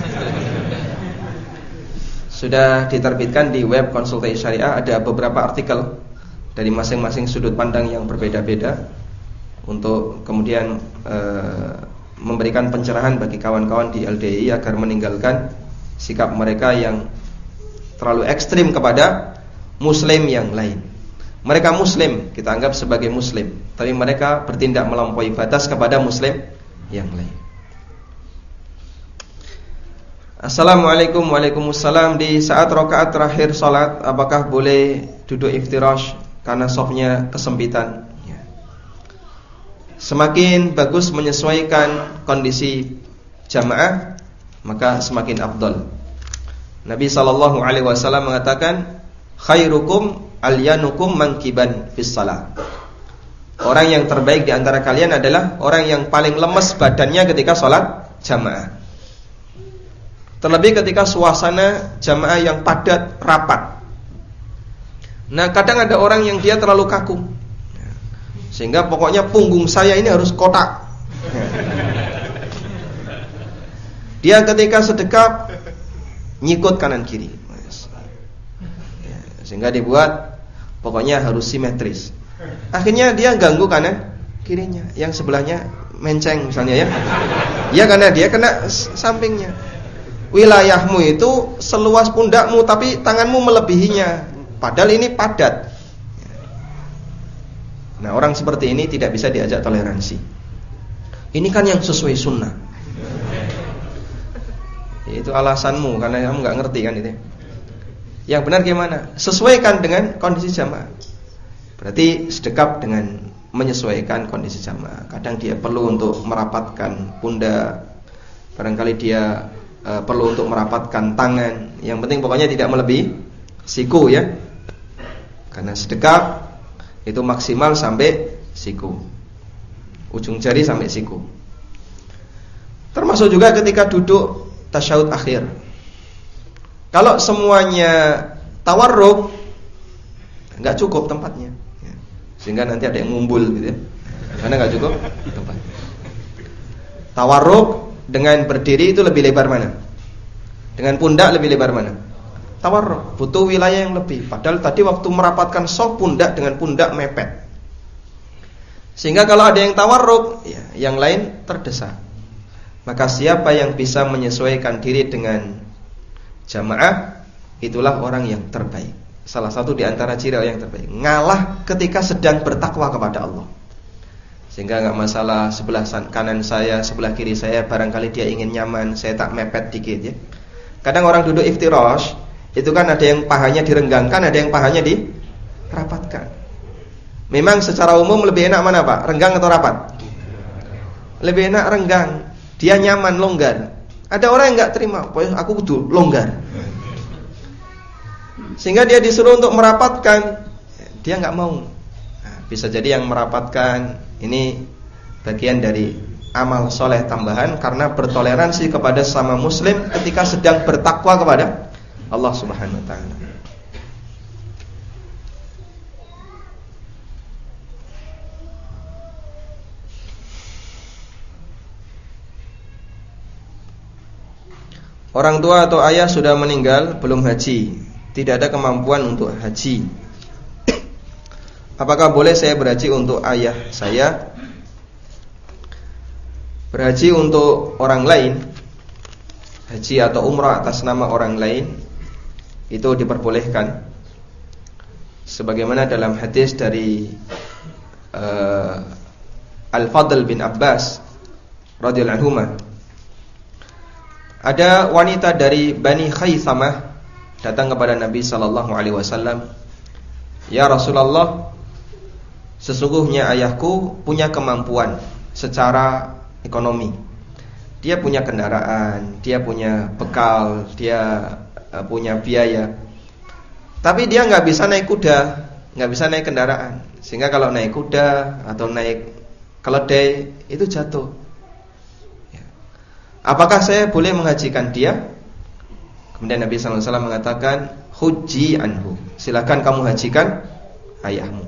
Sudah diterbitkan di web Konsultasi Syariah. Ada beberapa artikel dari masing-masing sudut pandang yang berbeda-beda, untuk kemudian e, memberikan pencerahan bagi kawan-kawan di L D I I agar meninggalkan sikap mereka yang terlalu ekstrim kepada muslim yang lain. Mereka muslim, kita anggap sebagai muslim, tapi mereka bertindak melampaui batas kepada muslim yang lain. Assalamualaikum waalaikumsalam. Di saat rakaat terakhir salat, apakah boleh duduk iftirash karena safnya kesempitan? Ya. Semakin bagus menyesuaikan kondisi jamaah, maka semakin afdal. Nabi sallallahu alaihi wasallam mengatakan, khairukum alyanukum mankiban fis shalah. Orang yang terbaik di antara kalian adalah orang yang paling lemes badannya ketika sholat jamaah. Terlebih ketika suasana jamaah yang padat, rapat. Nah, kadang ada orang yang dia terlalu kaku, sehingga pokoknya punggung saya ini harus kotak. Dia ketika sedekap nyikut kanan kiri, sehingga dibuat pokoknya harus simetris. Akhirnya dia ganggu kanan kirinya, yang sebelahnya menceng misalnya ya. Ya karena dia kena sampingnya. Wilayahmu itu seluas pundakmu, tapi tanganmu melebihinya, padahal ini padat. Nah, orang seperti ini tidak bisa diajak toleransi. Ini kan yang sesuai sunnah. Itu alasanmu karena kamu nggak ngerti kan itu. Yang benar gimana? Sesuaikan dengan kondisi jamaah. Berarti sedekap dengan menyesuaikan kondisi jamaah. Kadang dia perlu untuk merapatkan pundak, barangkali dia e, perlu untuk merapatkan tangan. Yang penting pokoknya tidak melebihi siku ya. Karena sedekap itu maksimal sampai siku, ujung jari sampai siku. Termasuk juga ketika duduk tasyahud akhir. Kalau semuanya tawarruk, nggak cukup tempatnya, sehingga nanti ada yang ngumpul gitu ya, karena nggak cukup tempat. Tawarruk dengan berdiri itu lebih lebar mana? Dengan pundak lebih lebar mana? Tawarruk butuh wilayah yang lebih. Padahal tadi waktu merapatkan soft pundak dengan pundak mepet, sehingga kalau ada yang tawarruk, ya, yang lain terdesak. Maka siapa yang bisa menyesuaikan diri dengan jamaah, itulah orang yang terbaik. Salah satu di antara ciri orang yang terbaik, ngalah ketika sedang bertakwa kepada Allah. Sehingga gak masalah sebelah kanan saya, sebelah kiri saya, barangkali dia ingin nyaman, saya tak mepet dikit ya. Kadang orang duduk iftirash, itu kan ada yang pahanya direnggangkan, ada yang pahanya dirapatkan. Memang secara umum lebih enak mana Pak? Renggang atau rapat? Lebih enak renggang. Dia nyaman, longgar. Ada orang yang gak terima, pokoknya aku kudu longgar, sehingga dia disuruh untuk merapatkan, dia gak mau. Nah, bisa jadi yang merapatkan ini bagian dari amal soleh tambahan, karena bertoleransi kepada sama muslim ketika sedang bertakwa kepada Allah Subhanahu wa ta'ala. Orang tua atau ayah sudah meninggal, belum haji, tidak ada kemampuan untuk haji. apakah boleh saya berhaji untuk ayah saya? Berhaji untuk orang lain, haji atau umrah atas nama orang lain, itu diperbolehkan. Sebagaimana dalam hadis dari uh, Al-Fadl bin Abbas radhiyallahu anhuma, ada wanita dari Bani Khaysamah datang kepada Nabi sallallahu alaihi wasallam, "Ya Rasulullah, sesungguhnya ayahku punya kemampuan secara ekonomi. Dia punya kendaraan, dia punya bekal, dia uh, punya biaya. Tapi dia nggak bisa naik kuda, nggak bisa naik kendaraan. Sehingga kalau naik kuda atau naik keledai itu jatuh. Ya. Apakah saya boleh menghajikan dia?" Kemudian Nabi sallallahu alaihi wasallam mengatakan, "Hujji anhu. Silakan kamu hajikan ayahmu."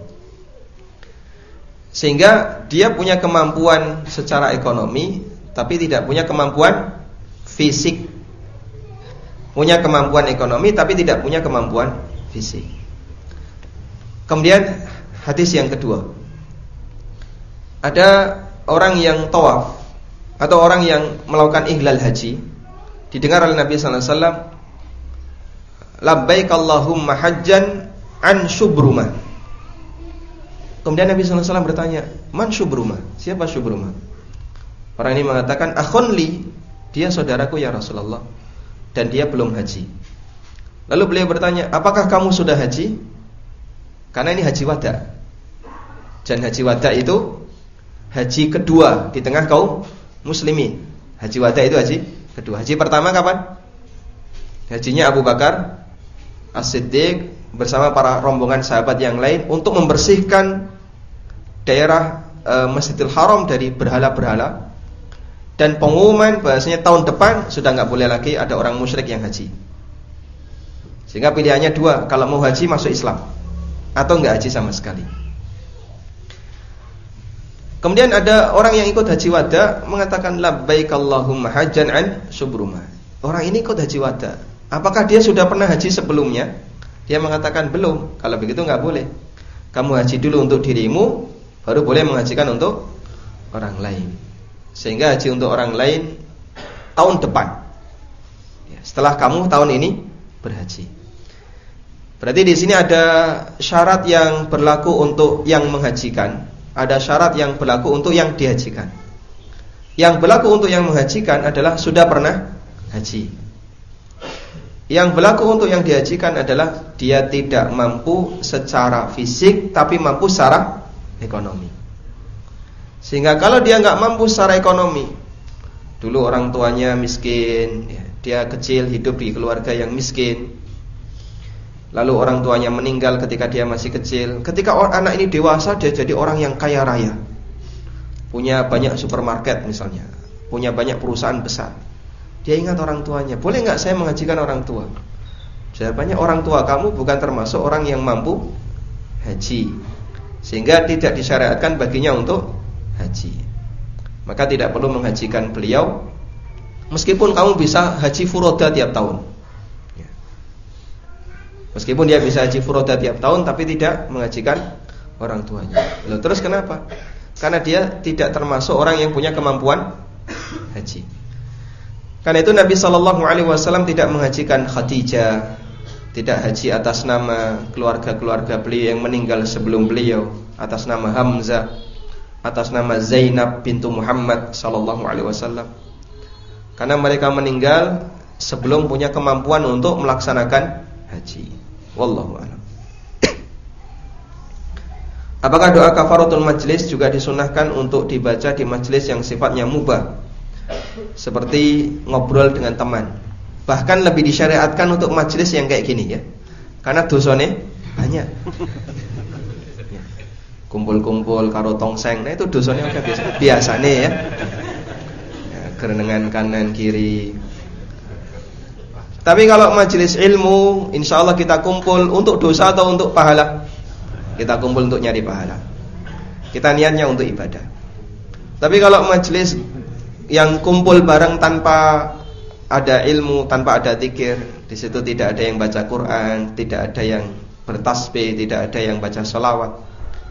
Sehingga dia punya kemampuan secara ekonomi, tapi tidak punya kemampuan fisik. Punya kemampuan ekonomi, tapi tidak punya kemampuan fisik. Kemudian hadis yang kedua, ada orang yang tawaf atau orang yang melakukan ihlal haji, didengar oleh Nabi sallallahu alaihi wasallam, "Labbaik Allahumma hajjan an Syubrumah." Kemudian Nabi sallallahu alaihi wasallam bertanya, "Man Syubrumah? Siapa Syubrumah?" Orang ini mengatakan, "Akhun li, dia saudaraku ya Rasulullah, dan dia belum haji." Lalu beliau bertanya, "Apakah kamu sudah haji?" Karena ini haji wada. Dan haji wada itu haji kedua di tengah kaum muslimin. Haji wada itu haji kedua. Haji pertama kapan? Hajinya Abu Bakar As-Siddiq bersama para rombongan sahabat yang lain untuk membersihkan daerah e, Masjidil Haram dari berhala-berhala, dan pengumuman bahasanya tahun depan sudah nggak boleh lagi ada orang musyrik yang haji. Sehingga pilihannya dua, kalau mau haji masuk Islam atau nggak haji sama sekali. Kemudian ada orang yang ikut haji wada mengatakan, "Labbaik Allahumma hajjan an Syubrumah." Orang ini ikut haji wada. Apakah dia sudah pernah haji sebelumnya? Dia mengatakan belum. Kalau begitu nggak boleh. Kamu haji dulu untuk dirimu, baru boleh menghajikan untuk orang lain. Sehingga haji untuk orang lain tahun depan, ya, setelah kamu tahun ini berhaji. Berarti di sini ada syarat yang berlaku untuk yang menghajikan, ada syarat yang berlaku untuk yang dihajikan. Yang berlaku untuk yang menghajikan adalah sudah pernah haji. Yang berlaku untuk yang dihajikan adalah dia tidak mampu secara fisik, tapi mampu secara ekonomi. Sehingga kalau dia nggak mampu secara ekonomi, dulu orang tuanya miskin, ya, dia kecil hidup di keluarga yang miskin, lalu orang tuanya meninggal ketika dia masih kecil. Ketika anak ini dewasa, dia jadi orang yang kaya raya, punya banyak supermarket misalnya, punya banyak perusahaan besar. Dia ingat orang tuanya, boleh nggak saya menghajikan orang tua? Jawabannya, orang tua kamu bukan termasuk orang yang mampu haji, sehingga tidak disyariatkan baginya untuk haji. Maka tidak perlu menghajikan beliau, meskipun kamu bisa haji furoda tiap tahun. Meskipun dia bisa haji furoda tiap tahun, tapi tidak menghajikan orang tuanya. Lalu terus kenapa? Karena dia tidak termasuk orang yang punya kemampuan haji. Karena itu Nabi shallallahu alaihi wasallam tidak menghajikan Khadijah, tidak haji atas nama keluarga-keluarga beliau yang meninggal sebelum beliau, atas nama Hamzah, atas nama Zainab bintu Muhammad shallallahu alaihi wasallam. Karena mereka meninggal sebelum punya kemampuan untuk melaksanakan haji. Wallahu a'lam. Apakah doa kafaratul majlis juga disunahkan untuk dibaca di majlis yang sifatnya mubah, seperti ngobrol dengan teman? Bahkan lebih disyariatkan untuk majlis yang kayak gini ya, karena dosanya banyak. Kumpul-kumpul karo tongseng, nah itu dosanya udah biasa biasanya ya, ya kerenengan kanan kiri. Tapi kalau majelis ilmu, insya Allah kita kumpul untuk dosa atau untuk pahala? Kita kumpul untuk nyari pahala. Kita niatnya untuk ibadah. Tapi kalau majelis yang kumpul bareng tanpa ada ilmu, tanpa ada zikir, di situ tidak ada yang baca Quran, tidak ada yang bertasbih, tidak ada yang baca sholawat,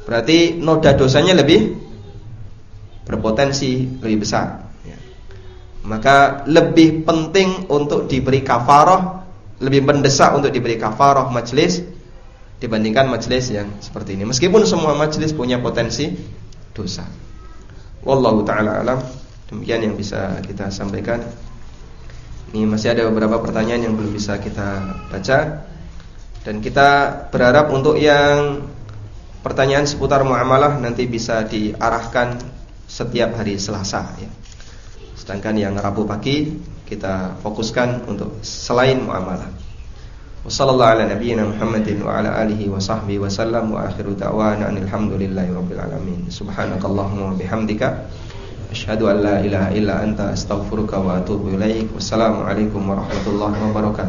berarti noda dosanya lebih berpotensi lebih besar. Maka lebih penting untuk diberi kafarah, lebih mendesak untuk diberi kafarah majelis dibandingkan majelis yang seperti ini. Meskipun semua majelis punya potensi dosa. Wallahu ta'ala alam. Demikian yang bisa kita sampaikan. Ini masih ada beberapa pertanyaan yang belum bisa kita baca. Dan kita berharap untuk yang pertanyaan seputar muamalah nanti bisa diarahkan setiap hari Selasa ya. Sedangkan yang Rabu pagi kita fokuskan untuk selain muamalah. Wassallallahu ala nabiyyina Muhammadin wa ala alihi wa sahbihi wa sallam wa akhiru da'wana alhamdulillahi rabbil alamin. Subhanakallahumma wa bihamdika asyhadu an la ilaha illa anta astaghfiruka wa atubu ilaik. Wassalamu alaikum warahmatullahi wabarakatuh.